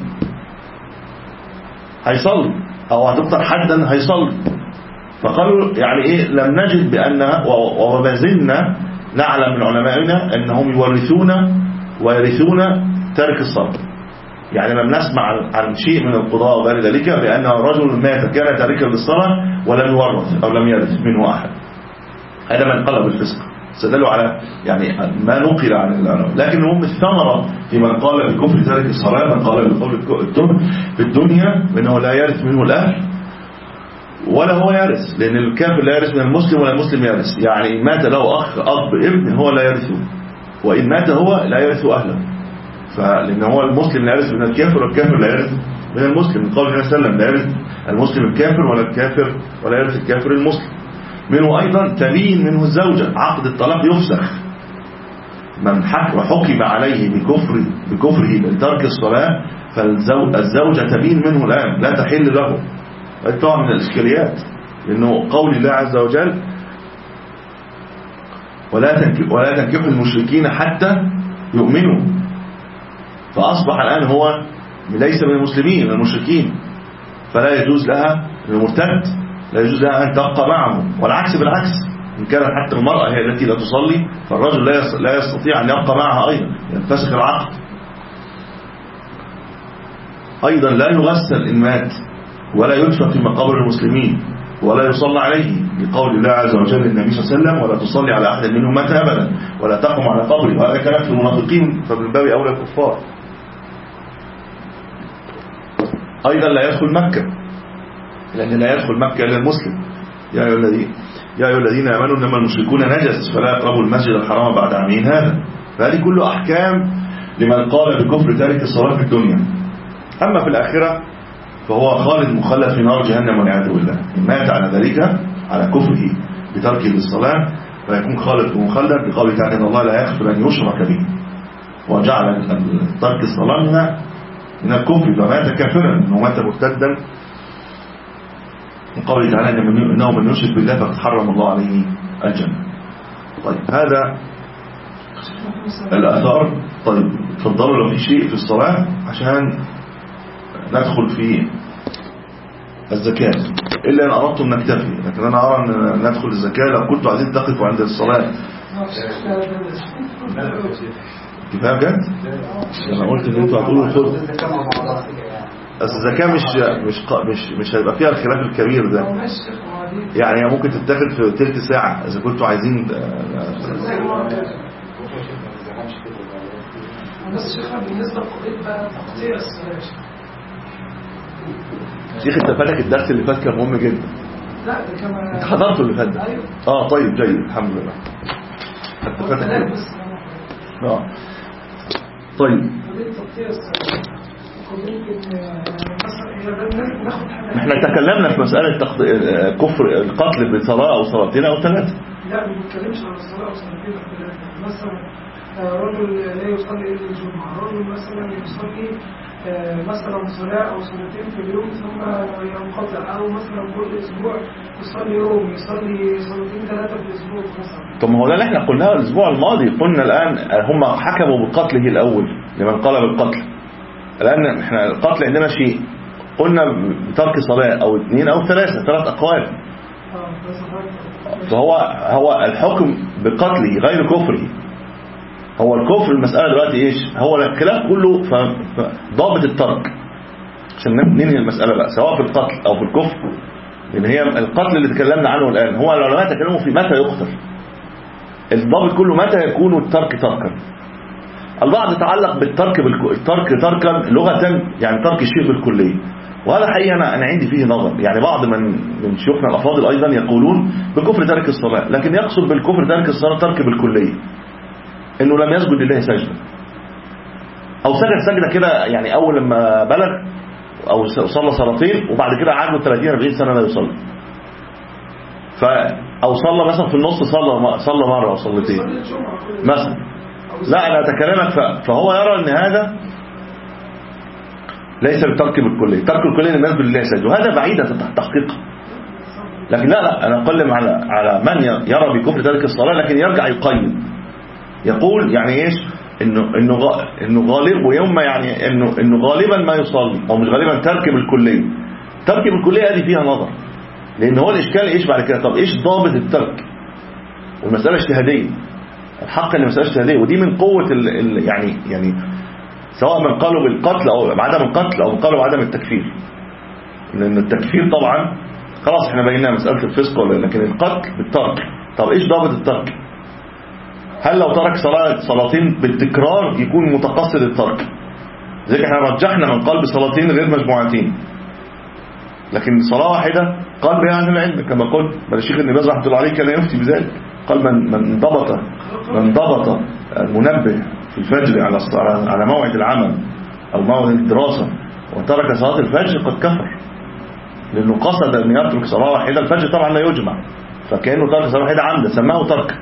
هيصلي أو هتقتل حدا هيصلي. فقالوا يعني إيه لم نجد بأن، وما زلنا نعلم من علمائنا أنهم يورثون ويرثون تارك الصلاة. يعني لم نسمع عن شيء من القضاء وغير ذلك بأن رجل مات كان تاركا للصلاة ولم يورث أو لم يرث منه أحد. هذا من قال بالفسق، استدلوا على يعني ما نقل عن العلماء. لكن هم الثمرة في من قال بالكفر تارك الصلاة، من قال بالقول الكفر في الدنيا بأنه لا يرث منه الأهل ولا هو يرث، لأن الكافر لا يرث من المسلم ولا المسلم يرث. يعني إن مات له أخ أب ابن هو لا يرثه، وإن مات هو لا يرث أهله. فلأن هو المسلم لا يرث من الكافر والكافر لا يرث من المسلم. قال النبي صلى الله عليه وسلم لا يرث المسلم الكافر ولا الكافر ولا يرث الكافر المسلم. منه أيضا تبين منه الزوجة، عقد الطلاق يفسخ. من حكم عليه بكفر بكفره من ترك الصلاة فالزوجة تبين منه الآن لا تحل له. طبعا من الإشكاليات، لأنه قول الله عز وجل ولا تنكحوا المشركين حتى يؤمنوا. فأصبح الآن هو ليس من المسلمين، من المشركين، فلا يجوز لها المرتد لا يجوز لها أن تبقى معه. والعكس بالعكس، إن كانت حتى المرأة هي التي لا تصلي فالرجل لا يستطيع أن يبقى معها أيضا، ينفسخ العقد. أيضا لا يغسل إن مات، ولا يدفن في مقابر المسلمين، ولا يصلى عليه، لقول الله عز وجل للنبي صلى الله عليه وسلم: ولا تصلي على أحد منهم مات أبدا ولا تقم على قبره. وهذا كلام في المنافقين، فمن باب أولى الكفار. أيضا لا يدخل مكة، لأن لا يدخل مكة إلا المسلم. يا أيها الذين يا أيها الذين آمنوا إنما المشركون نجس فلا يقربوا المسجد الحرام بعد عامين هذا. فهذه كله أحكام لمن قال بكفر تارك الصلاة في الدنيا. أما في الآخرة فهو خالد مخلد في نار جهنم والعياذ بالله. إن مات على ذلك على كفره بتركه للصلاة فيكون خالد مخلد، بقوله تعالى: إن الله لا يغفر أن يشرك به، وجعل ترك الصلاة من الكفر، فمات كافرا، إنه مات مرتدا، من قوله تعالى: إنه من يشرك بالله فقد حرم الله عليه الجنة. طيب هذا الآثار. طيب تفضلوا لو في شيء في الصلاة عشان ندخل في الزكاة، إلا أن أردتم نكتفي، لكن أنا أرى أن ندخل الزكاة. لو كنتوا عايزين تقفوا عند الصلاة كفاية بجد؟ أنا قلت إن أنتوا هتقولوا خذ. بس الزكاة مش مش مش مش هيبقى فيها الخلاف الكبير ده، يعني ممكن تتاخد في تلت ساعة إذا كنتوا عايزين. بس شيخنا بالنسبة لقضية بقى تقطيع الصلاة، شيخ انت فاتك الدرس اللي فات كان مهم جدا. لا ده كمان انت حضرته اللي فات ده؟ ايوه. اه طيب جيد الحمد لله. انت فاتك اه طيب. احنا تكلمنا في مسألة تخط... كفر القتل بصلاة او صلاتين او ثلاثة. لا ما بنتكلمش عن الصلاة او صلاتين او ثلاثة. مثلا رجل لا يصلي الا الجمعة، رجل مثلا يصلي مثلا صلاة أو صلاتين في اليوم ثم ينقطع، أو مثلا كل أسبوع يصلي يوم، يصلي صلاتين ثلاثة في الأسبوع مثلا. طب ما هو ده اللي احنا قلناه الأسبوع الماضي. قلنا الآن هم حكموا بقتله الأول لمن قال بالقتل. الآن احنا القتل عندنا شيء، قلنا بترك صلاة أو اثنين أو ثلاثة، ثلاث أقوال. فهو هو الحكم بقتله غير كفره. هو الكفر المسألة دلوقتي ايش؟ هو الخلاف كله فضابط الترك، عشان ننهي المسألة بقى سواء في القتل او في الكفر. لان هي القتل اللي تكلمنا عنه الآن هو العلماء تكلموا في متى يقتل. الضابط كله متى يكون الترك تركا. البعض تعلق بالترك بالترك تركا لغة، يعني ترك الشيء بالكلية، وهذا حقيقة أنا أنا عندي فيه نظر. يعني بعض من من شيوخنا الأفاضل أيضا يقولون بكفر ترك الصلاة، لكن يقصد بالكفر ترك الصلاة ترك بالكلية، انه لم يسجد لله سجدة، او سجد سجدة كده يعني اول لما بلغ، او صلى صلاتين وبعد كده عاده ثلاثين أربعين سنة لا يصلي، ف او صلى مثلا في النص صلى صلى مرة او صلتين مثلا. لا انا اتكلمك فهو يرى ان هذا ليس بالترك بالكلية، ترك الكلية لم يسجد لله سجدة، وهذا بعيدة التحقيق. لكن لا لا انا اتكلم على على من يرى بكفر ترك الصلاة لكن يرجع يقيم، يقول يعني ايش؟ انه انه انه غالب ويوم يعني انه انه غالبا ما يصلي، او مش غالبا ترك بالكليه. ترك بالكليه دي فيها نظر، لان هو الاشكال ايش بعد كده؟ طب ايش ضابط الترك؟ والمساله اجتهاديه، الحق ان المساله اجتهاديه، ودي من قوه ال ال يعني يعني سواء من قالوا بالقتل او بعدم القتل او من قالوا بعدم التكفير. لان التكفير طبعا خلاص احنا بينا مساله الفسق ولا، لكن القتل بالترك. طب ايش ضابط الترك؟ هل لو ترك صلاة صلاتين بالتكرار يكون متقصد الترك؟ زي احنا رجحنا من قال بصلاتين غير مجموعتين، لكن صلاة واحدة قال بها عن العلم كما قلت، بل الشيخ ابن باز رحمه الله عليه كان يفتي بذلك. قال من من ضبط من ضبط المنبه في الفجر على على موعد العمل او موعد الدراسة وترك صلاة الفجر قد كفر، لانه قصد ان يترك صلاة واحدة. الفجر طبعا لا يجمع، فكأنه ترك صلاة واحدة عمدا سماه ترك.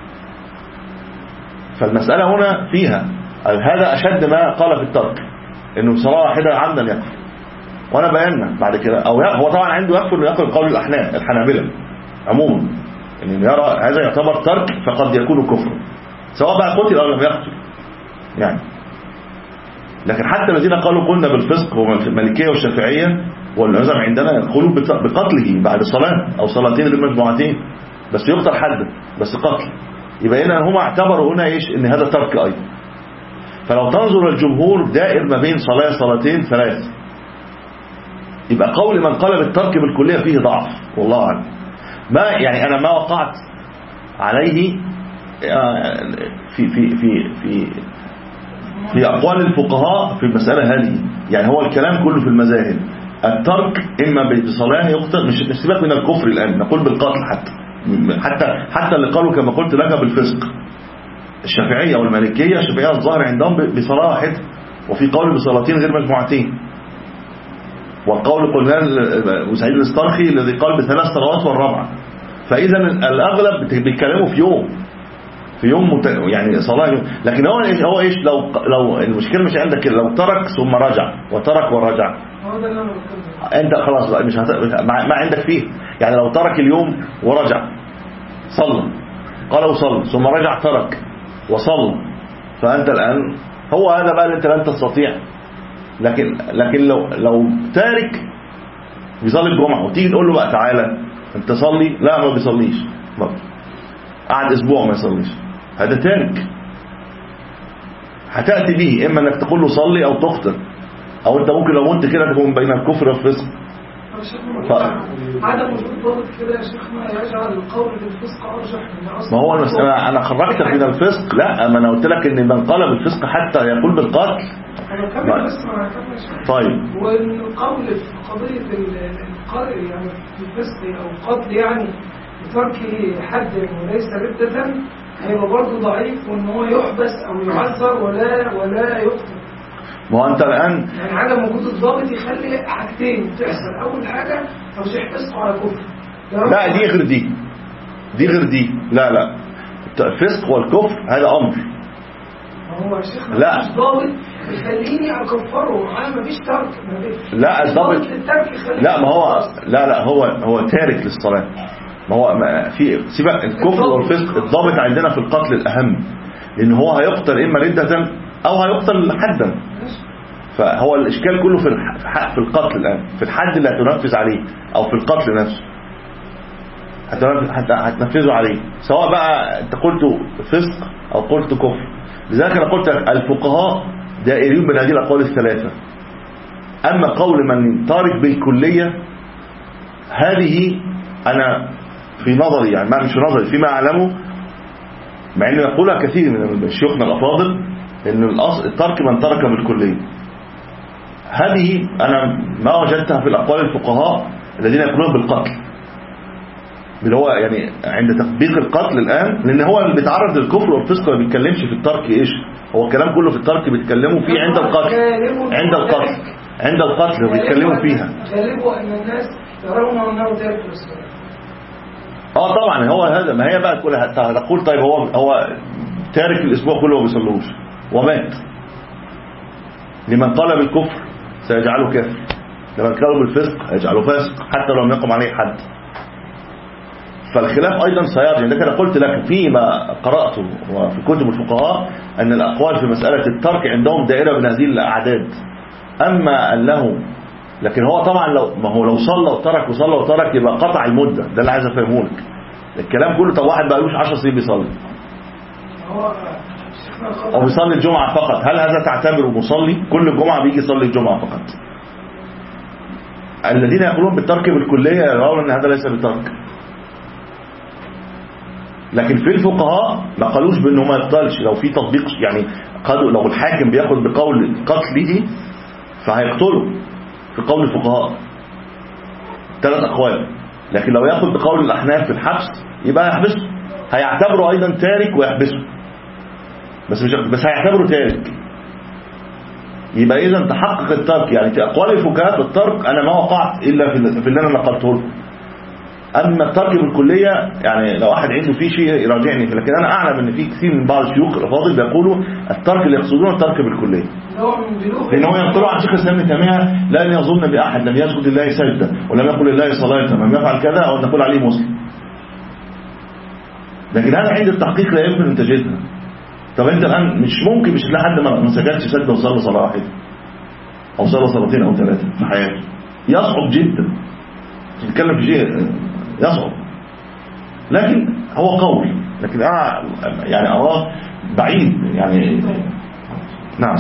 فالمسألة هنا فيها هذا أشد ما قال في الترك، إنه صلاة واحدة عمدا يكفر. وأنا بينا بعد كده أو هو طبعا عنده يكفر إنه يقول قول الأحناف الحنابلة عموما، إنه يرى هذا يعتبر ترك فقد يكون كفر، سواء بقى قتل أو لم يقتل يعني. لكن حتى الذين قالوا قلنا بالفسق هم المالكية والشافعية والمذهب عندنا يقولون بقتله بعد صلاة أو صلاتين غير مجموعتين، بس يقتل حدا بس قتل. يبقى هنا هم اعتبروا هنا إيش؟ إن هذا ترك أيضا. فلو تنظر الجمهور دائر ما بين صلاة صلاتين ثلاث، يبقى قول من قال بالترك بالكلية فيه ضعف والله أعلم. ما يعني أنا ما وقعت عليه في في في في في أقوال الفقهاء في المسألة هذه. يعني هو الكلام كله في المذاهب، الترك إما بصلاة يقتل، مش سيبك من الكفر الآن، نقول بالقتل حتى حتى حتى اللي قالوا كما قلت لك بالفسق الشافعية والمالكية. الشافعية الظاهر عندهم بصلاة واحدة، وفي قول بصلاتين غير مجموعتين، والقول قلنا وسعيد الاسترخي الذي قال بثلاث صلوات والرابعة. فإذا الأغلب بيتكلموا في يوم في يوم مت... يعني صلاة يوم. لكن هو إيش هو إيش لو لو المشكلة مش عندك لو ترك ثم رجع وترك ورجع، أنت خلاص بقى مش هت... ما... ما عندك فيه. يعني لو ترك اليوم ورجع صلى، قال وصلى ثم رجع ترك وصلى، فأنت الآن هو هذا بقى اللي أنت لن تستطيع. لكن لكن لو لو تارك بيصلي الجمعة وتيجي تقول له بقى تعالى أنت صلي، لا ما بيصليش برضه، قعد أسبوع ما يصليش، هذا تارك. هتأتي به إما أنك تقول له صلي أو تقتل، أو أنت ممكن لو أنت كده تكون بين الكفر والفسق. ف... عدم وجود ضابط كده يا شيخنا يجعل القول بالفسق أرجح من أصل. ما هو المسألة أنا خرجتك من الفسق، لا ما أنا قلت لك إن من قال بالفسق حتى يقول بالقتل. أنا بس ما كملش. طيب. وإن القول في قضية القتل يعني الفسق أو القتل يعني بترك حد وليس ردة هيبقى برضه ضعيف، وإن هو يحبس أو يعذر ولا ولا يقتل. ما هو أنت الآن يعني عدم وجود الضابط يخلي حاجتين تحصل. أول حاجة ترجيح فسق على كفر. لا دي غير دي دي غير دي لا لا الفسق والكفر هذا أمر. هو يا شيخنا لا مفيش ضابط يخليني أكفره، أنا مفيش ترك. لا الضابط لا ما هو لا لا هو هو تارك للصلاة. ما هو ما في سيبك الكفر والفسق، الضابط عندنا في القتل الأهم، لأن هو هيقتل إما ردة أو هيقتل حدا. فهو الإشكال كله في في القتل الآن، في الحد اللي هتنفذ عليه أو في القتل نفسه هتنفذه عليه، سواء بقى أنت قلت فسق أو قلت كفر. لذلك أنا قلت الفقهاء دائرين بين هذه الأقوال الثلاثة. أما قول من تارك بالكلية هذه أنا في نظري يعني ما مش في نظري فيما أعلمه، مع أن يقولها كثير من شيوخنا الأفاضل أن الأصل الترك من ترك بالكلية. هذه أنا ما وجدتها في الأقوال الفقهاء الذين يقولون بالقتل، اللي هو يعني عند تطبيق القتل الآن، لأن هو اللي بيتعرض للكفر والفسق ما بيتكلمش في الترك. إيش هو الكلام كله في الترك بيتكلموا فيه عند القتل عند القتل عند القتل بيتكلموا فيها. غالبا أن الناس يرون أنه تارك الصلاة. اه طبعا هو هذا، ما هي بقى كلها تقول طيب هو هو تارك الأسبوع كله ما بيصلوش ومات، لمن قال بالكفر سيجعله كافر، لمن قال بالفسق هيجعله فاسق حتى لو لم يقم عليه حد. فالخلاف أيضا سيرجع. لذلك أنا قلت لك فيما قرأته وفي كتب الفقهاء أن الأقوال في مسألة الترك عندهم دائرة من هذه الأعداد. أما أنه لكن هو طبعا لو ما هو لو صلى وترك وصلى وترك يبقى قطع المدة، ده اللي عايز أفهمه لك. الكلام كله طب واحد بقى لوش عشر سنين بيصلي أو بيصلي الجمعة فقط، هل هذا تعتبره مصلي؟ كل الجمعة بيجي يصلي الجمعة فقط. الذين يقولون بالترك بالكلية يرون أن هذا ليس بترك. لكن في الفقهاء ما قالوش بأنه ما يقتلش لو في تطبيق، يعني قالوا لو الحاكم بياخد بقول قتله فهيقتله في قول الفقهاء ثلاث أقوال. لكن لو ياخد بقول الأحناف في الحبس يبقى يحبسه، هيعتبره أيضا تارك ويحبسه، بس مش بس هيعتبره تارك. يبقى إذا تحقق الترك. يعني في أقوال الفقهاء في الترك أنا ما وقعت إلا في اللي أنا نقلته لكم. أما الترك بالكلية يعني لو واحد عنده فيه شيء يراجعني فيه، لكن أنا أعلم أن في كثير من بعض الشيوخ الأفاضل بيقولوا الترك اللي يقصدون الترك بالكلية، لأنه ينقلوا عن شيخ الإسلام ابن تيمية لا أن يظن بأحد لم يسجد لله سجدة ولم يقل لله صلاة ولم يفعل كذا أو نقول عليه مسلم. لكن هذا عند التحقيق لا يمكن أن تجدها. طب انت الان مش ممكن مش تلاقي حد ما سجدش سجده وصلى صلاه واحده او صلى صلاتين او ثلاثه في حياته. يصعب جدا تتكلم في شيء يصعب، لكن هو قول، لكن انا يعني اراه بعيد يعني. نعم.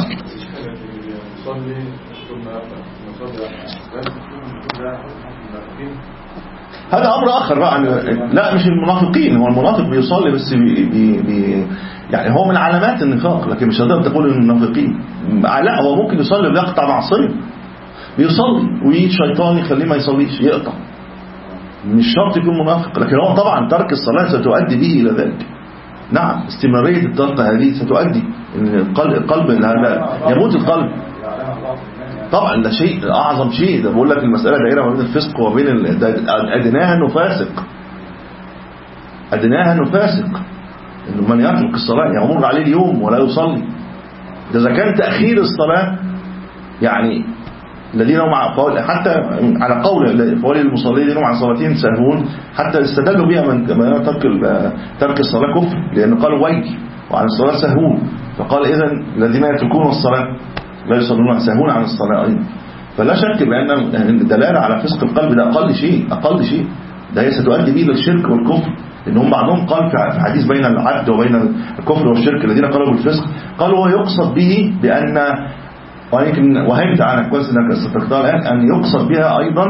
هذا امر اخر بقى. لا مش المنافقين، هو المنافق بيصلي بس بي بي بي يعني هو من علامات النفاق، لكن مش هتقدر تقول المنافقين. لا هو ممكن يصلي ويقطع معصيه، بيصلي ويجي شيطان يخليه ما يصليش يقطع، مش شرط يكون منافق. لكن هو طبعا ترك الصلاه ستؤدي به الى ذلك. نعم استمراريه الترك هذه ستؤدي القلب يموت القلب. طبعا ده شيء اعظم شيء، ده بقول لك المساله دائره ما بين الفسق وبين ادناها انه فاسق، ادناها انه فاسق، انه من يترك الصلاه يمر عليه اليوم ولا يصلي. ده اذا كان تاخير الصلاه يعني الذين هم حتى على قول قول المصلين الذين هم عن صلاتهم ساهون، حتى استدلوا بها من ترك ترك الصلاه كفر، لان قالوا ويل وعن الصلاه ساهون، فقال اذا الذين يتركون الصلاه لا يصلون ساهون عن الصلاه ايضا. فلا شك بان الدلاله على فسق القلب ده اقل شيء، اقل شيء ده هي ستؤدي به للشرك والكفر. لأنهم بعضهم قال في حديث بين العبد وبين الكفر والشرك الذين قالوا بالفسق، قالوا هو يقصد به بأن، ولكن وهمت عنك كويس انك استفدتها الآن، أن يقصد بها أيضا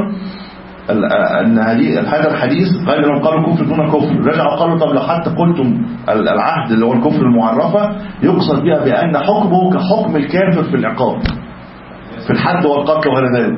أن هذا الحديث قال لهم قالوا كفر دون كفر، رجعوا قالوا طب لو حتى قلتم العهد اللي هو الكفر المعرفة يقصد بها بأن حكمه كحكم الكافر في العقاب في الحد والقتل وغير ذلك.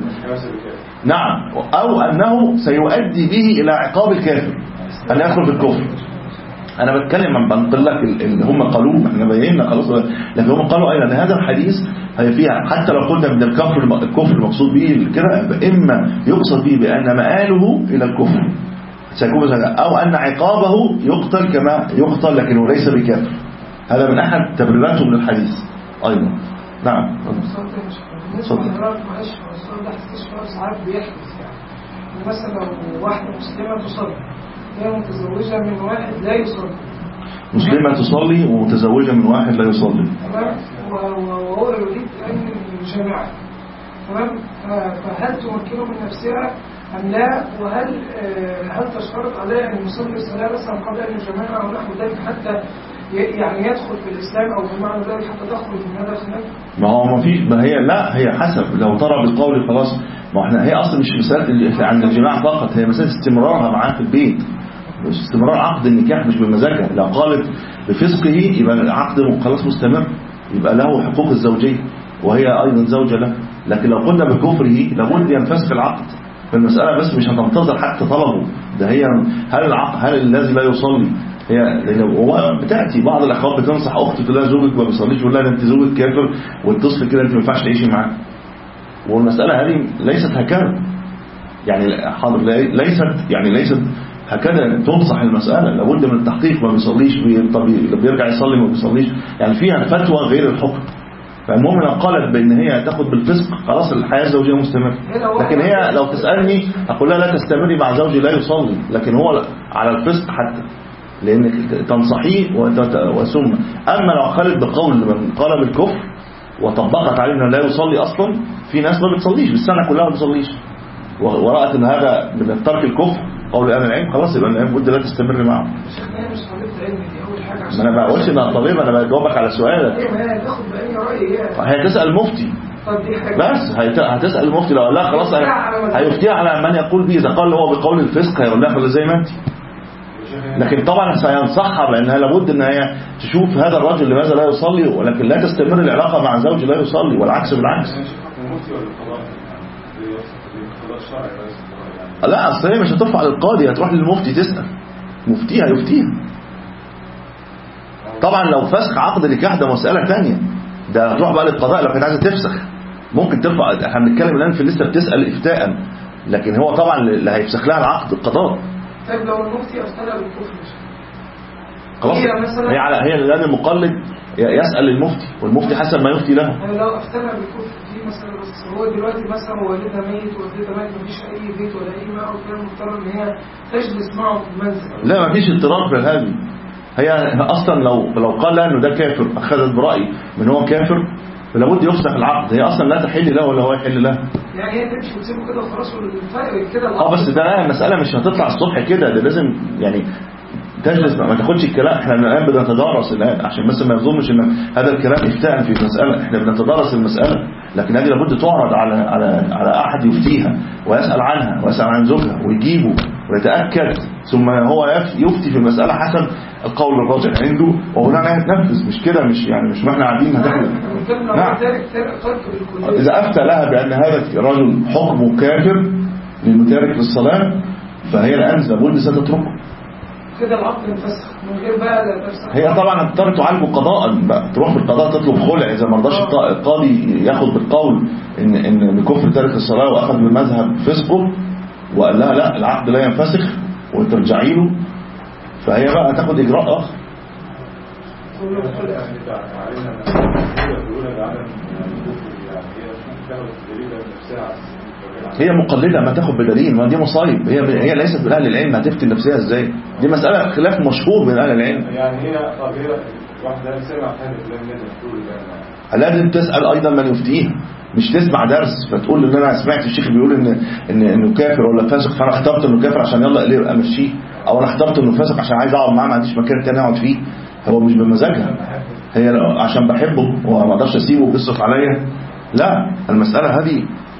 نعم، أو أنه سيؤدي به إلى عقاب الكافر أن يدخل في الكفر. أنا بتكلم عن بنقل لك اللي هم قالوه، احنا بينا خلاص، لكن هم قالوا أيضا أن هذا الحديث هي فيها حتى لو قلنا من الكفر الكفر المقصود به كده، إما يقصد به بأن مآله إلى الكفر سيكون، أو أن عقابه يقتل كما يقتل لكنه ليس بكافر. هذا من أحد تبريراتهم للحديث أيضا. نعم. صدق. معلش السؤال ده استشفاء ساعات بيحدث، يعني مثلا لو واحدة مسلمة تصلي هي متزوجة من واحد لا يصلي، مسلمة تصلي ومتزوجة من واحد لا يصلي، تمام، وهو يريد أن يجامعها، تمام، فهل تمكنه من نفسها أم لا؟ وهل هل تشترط عليها أن يصلي الصلاة مثلا قبل أن يجامعها أو نحو ذلك حتى يعني يدخل في الإسلام أو بمعنى ذلك حتى تخرج من هذا الخلاف؟ ما هو ما في، ما هي لا هي حسب، لو ترى بالقول خلاص، ما احنا هي أصلا مش مسألة عند الجماعة فقط، هي مسألة استمرارها معاه في البيت، استمرار عقد النكاح مش بمزاجها. لو قالت بفسقه يبقى العقد خلاص مستمر، يبقى له حقوق الزوجية وهي أيضا زوجة له. لكن لو قلنا بكفره لابد ينفسخ العقد، فالمسألة بس مش هتنتظر حتى طلبه ده. هي هل العقد هل الذي لا يصلي هي، لأن هو بتأتي بعض الأخوات بتنصح أختي تقول لها زوجك ما بيصليش، تقول لها أنت زوجك كافر وتصل كده أنت ما ينفعش تعيشي معاه. والمسألة هذه ليست هكذا، يعني حاضر ليست يعني ليست هكذا تنصح المسألة، لابد من التحقيق. ما بيصليش بيرجع يصلي ما بيصليش، يعني فيها فتوى غير الحكم. فالمهم لو قالت بأن هي تاخد بالفسق خلاص الحياة الزوجية مستمرة. لكن هي لو تسألني أقول لها لا تستمري مع زوجي لا يصلي، لكن هو على الفسق حتى، لأنك تنصحيه وثم. أما لو قالت بقول من قال بالكفر وطبقت عليه أنه لا يصلي أصلا، في ناس ما بتصليش بالسنة كلها ما بتصليش، ورأت أن هذا من ترك الكفر قول أنا العلم، خلاص يبقى العلم بد لا تستمر معه. ما أنا ما بقولش إنها طبيبة، أنا بجاوبك على سؤالك. هي تسأل مفتي بس، هتسأل المفتي لو لا خلاص هيفتيها على من يقول به. إذا قال هو بقول الفسق هيقول لها خلاص زي ما أنت. لكن طبعا سينصحها بأنها لابد أن هي تشوف هذا الرجل لماذا لا يصلي، ولكن لا تستمر العلاقة مع زوج لا يصلي، والعكس بالعكس. لا أصل هي مش هترفع للقاضي، هتروح للمفتي تسأل مفتيها يفتيها. طبعا لو فسخ عقد نكاح ده مسألة تانية، ده هتروح بقى للقضاء لو كانت عايزة تفسخ ممكن ترفع. احنا بنتكلم الآن في لسه بتسأل إفتاء، لكن هو طبعا اللي هيفسخ لها العقد القضاء. طيب لو المفتي أفتلها بالكفر خلاص هي على هي الآن المقلد يسأل المفتي، والمفتي حسب ما يفتي له. يعني لو أفتلها بالكفر دي مثلا، بس هو دلوقتي مثلا والدها ميت ووالدتها ميت مفيش أي بيت ولا أي ماء، وكان مضطر إن هي تجلس معه في المنزل. لا مفيش اضطرار في هذه، هي اصلا لو لو قال لها انه ده كافر اخذت برايي من هو كافر فلابد يفسخ العقد. هي اصلا لا تحل له ولا هو يحل لها. يعني هي تمشي وتسيبه كده وخلاص والفرق كده. اه بس ده المساله مش هتطلع الصبح كده، ده لازم يعني تجلس ما تاخدش الكلام. احنا الان بنتدارس الان عشان بس ما يظنش ان هذا الكلام افتاء في مساله، احنا بنتدارس المساله، لكن هذه لابد تعرض على على على احد يفتيها ويسال عنها ويسال عن زوجها ويجيبه ويتاكد، ثم هو يفتي في المساله حسب القول الراجح عنده وهنا هتنفذ. مش كده، مش يعني مش ما احنا قاعدين هتعمل. نعم اذا افتى لها بان هذا الرجل حكمه كافر لانه تارك للصلاه فهي الانسب واللي ستتركه كده العقد ينفسخ من غير بقى تفسخ. هي طبعا هتضطر تعالجه قضاء بقى، تروح في القضاء تطلب خلع اذا ما رضاش القاضي ياخد بالقول ان ان كفر تارك الصلاه واخذ بالمذهب فسقه وقال لها لا العقد لا ينفسخ وترجعي له، فهي بقى هتاخد اجراء اخر. هي مقلدة ما تاخد بدليل، ما دي مصايب. هي هي ليست من اهل العلم، هتفتي نفسها ازاي؟ دي مسألة خلاف مشهور بين اهل العلم. يعني هي طبيعة واحدة سمع حاجة لم تقول لازم تسأل ايضا من يفتيها، مش تسمع درس فتقول ان انا سمعت الشيخ بيقول ان ان انه كافر ولا فاسق فانا اخترت انه كافر عشان يلا اقليه امشيه، او انا اخترت انه فاسق عشان عايز اقعد معاه ما عنديش مكان تاني اقعد فيه. هو مش بمزاجها، هي عشان بحبه وما اقدرش اسيبه وبيصرف عليا. لا، المسألة هذه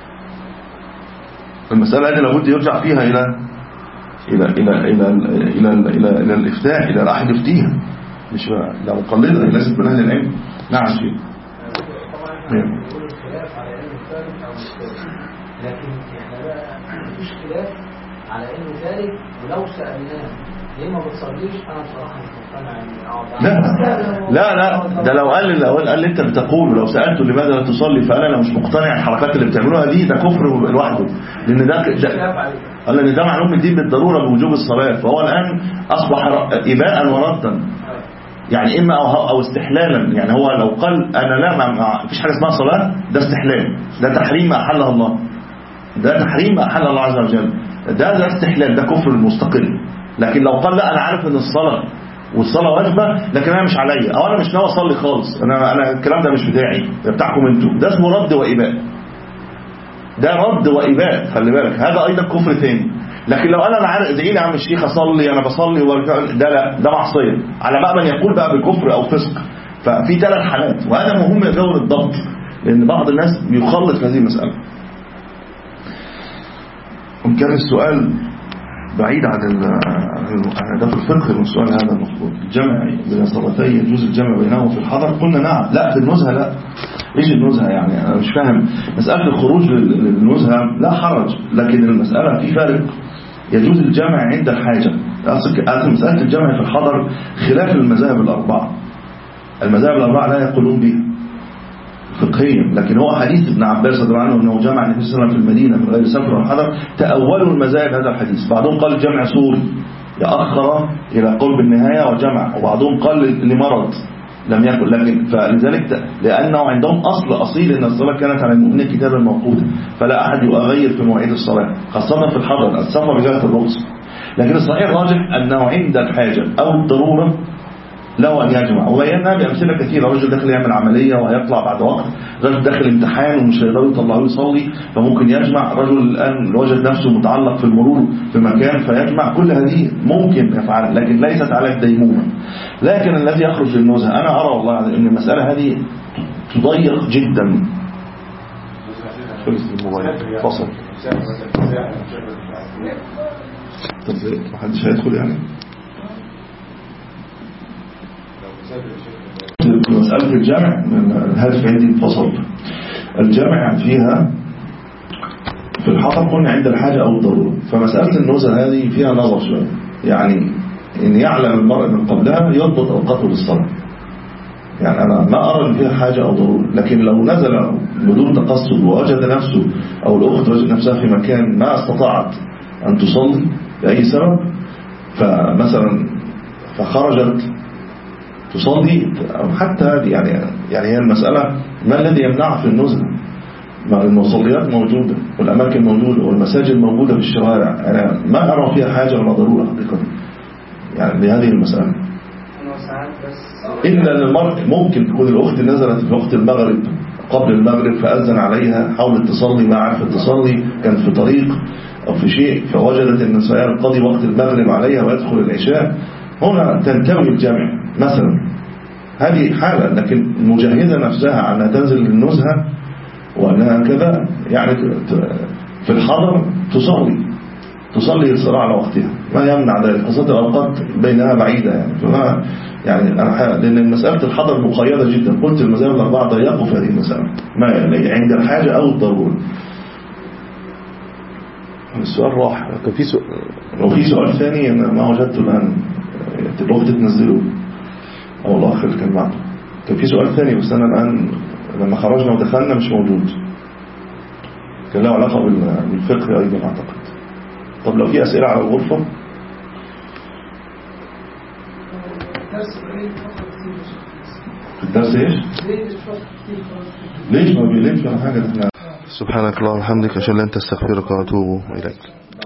المسألة هذه لابد يرجع فيها إلى إلى إلى إلى إلى إلى إلى الإفتاء، إلى أحد يفتيها، مش لا مقلدة لازم من أهل العلم. نعم شيء. طبعا يقول الخلاف على علم الثالث أو الثالث، لكن إحنا بقى مفيش خلاف على علم ثالث. ولو سألناه ليه ما بتصليش أنا بصراحة مش مقتنع إني أقعد. لا لا لا ده لو قال لو قال لي أنت بتقول لو سألته لماذا لا تصلي فأنا أنا مش مقتنع الحركات اللي بتعملوها دي، ده كفر لوحده، لأن ده قال لأن ده معلوم الدين بالضرورة بوجوب الصلاة، فهو الآن أصبح إباء وردا، يعني إما أو, أو استحلالا. يعني هو لو قال أنا لا ما فيش حاجة اسمها صلاة ده استحلال، ده تحريم ما أحله الله، ده تحريم ما أحله الله عز وجل، ده ده استحلال، ده كفر المستقل. لكن لو قال لا أنا عارف إن الصلاة والصلاة واجبة لكن أنا مش عليا أو أنا مش ناوي أصلي خالص، أنا أنا الكلام ده مش بتاعي، ده بتاعكم أنتوا، ده اسمه رد وإباء، ده رد وإباء، خلي بالك هذا أيضا كفر ثاني. لكن لو أنا أنا عارف ادعي لي يا عم الشيخ أصلي أنا بصلي ده لا، ده معصية على بقى من يقول بقى بالكفر أو فسق. ففي ثلاث حالات وهذا مهم يجاور الضبط لأن بعض الناس بيخلط هذه المسألة. وكان السؤال بعيد عن ده في الفقه، السؤال هذا المفروض الجمع بين الصلاتين يجوز الجمع بينهم في الحضر؟ قلنا نعم. لا في النزهة لا. ايش النزهة يعني؟ انا مش فاهم مسألة الخروج للنزهة لا حرج، لكن المسألة في فرق. يجوز الجمع عند الحاجة. اصل مسألة الجمع في الحضر خلاف المذاهب الأربعة. المذاهب الأربعة لا يقولون به فقهيا، لكن هو حديث ابن عباس رضي الله عنه انه جمع النبي صلى الله عليه وسلم في المدينه من غير سفر ولا حضر، تاولوا المذاهب هذا الحديث. بعضهم قال الجمع صوري يأخر الى قرب النهايه وجمع، وبعضهم قال لمرض لم يكن. لكن فلذلك لانه عندهم اصل اصيل ان الصلاه كانت على المؤمنين كتابا موقوتا، فلا احد يغير في مواعيد الصلاه خاصه في الحضر، السفر بجهه الرخصه. لكن الصحيح الراجح انه عند الحاجه او الضروره له أن يجمع، وبينها بأمثلة كثيرة. رجل داخل يعمل عملية وهيطلع بعد وقت، رجل داخل امتحان ومش هيقدروا يطلعوه يصلي فممكن يجمع، رجل الآن وجد نفسه متعلق في المرور في مكان فيجمع. كل هذه ممكن يفعلها لكن ليست على الديمومة. لكن الذي يخرج للنزهة أنا أرى والله أن المسألة هذه تضيق جدا. فصل ما حدش هيدخل يعني مسألة الجمع. الهدف عندي الفصل. الجمع فيها في الحضر قلنا عند الحاجة أو الضرورة، فمسألة النزهة هذه فيها نظر شوية، يعني إن يعلم المرء من قبلها يضبط أوقاته للصلاة. يعني أنا ما أرى إن فيها حاجة أو ضرورة، لكن لو نزل بدون تقصد ووجد نفسه أو الأخت وجد نفسها في مكان ما استطاعت أن تصلي لأي سبب، فمثلا فخرجت تصلي أو حتى هذه يعني يعني هي المسألة ما الذي يمنع في النزهة؟ المصليات موجودة والأماكن موجودة والمساجد موجودة في الشوارع، أنا ما أرى فيها حاجة ولا ضرورة حقيقة يعني بهذه المسألة. أنا إلا المرء ممكن تكون الأخت نزلت في وقت المغرب قبل المغرب فأذن عليها، حاولت تصلي ما عرفت تصلي، كانت في طريق أو في شيء فوجدت أن سيقضي وقت المغرب عليها ويدخل العشاء، هنا تنتوي الجمع مثلا، هذه حالة. لكن المجاهدة نفسها على أنها تنزل للنزهة وأنها كذا يعني في الحضر تصلي تصلي الصلاة على وقتها ما يمنع ذلك، خاصة الأوقات بينها بعيدة يعني فما يعني أنا لأن مسألة الحضر مقيدة جدا. قلت المذاهب الأربعة ضيقوا في هذه المسألة ما عند الحاجة أو الضرورة. السؤال راح. كان في سؤال لو في سؤال ثاني أنا ما وجدته الآن الوقت تنزله أو الله آخر كان معه. كان في سؤال ثاني بس أنا الآن لما خرجنا ودخلنا مش موجود، كان له علاقة بالفقه أيضا أعتقد. طب لو في أسئلة على الغرفة. الدرس ايش؟ ليش ما بيلمش ولا حاجة؟ سبحانك اللهم وبحمدك أشهد أن لا إله إلا أنت أستغفرك وأتوب إليك.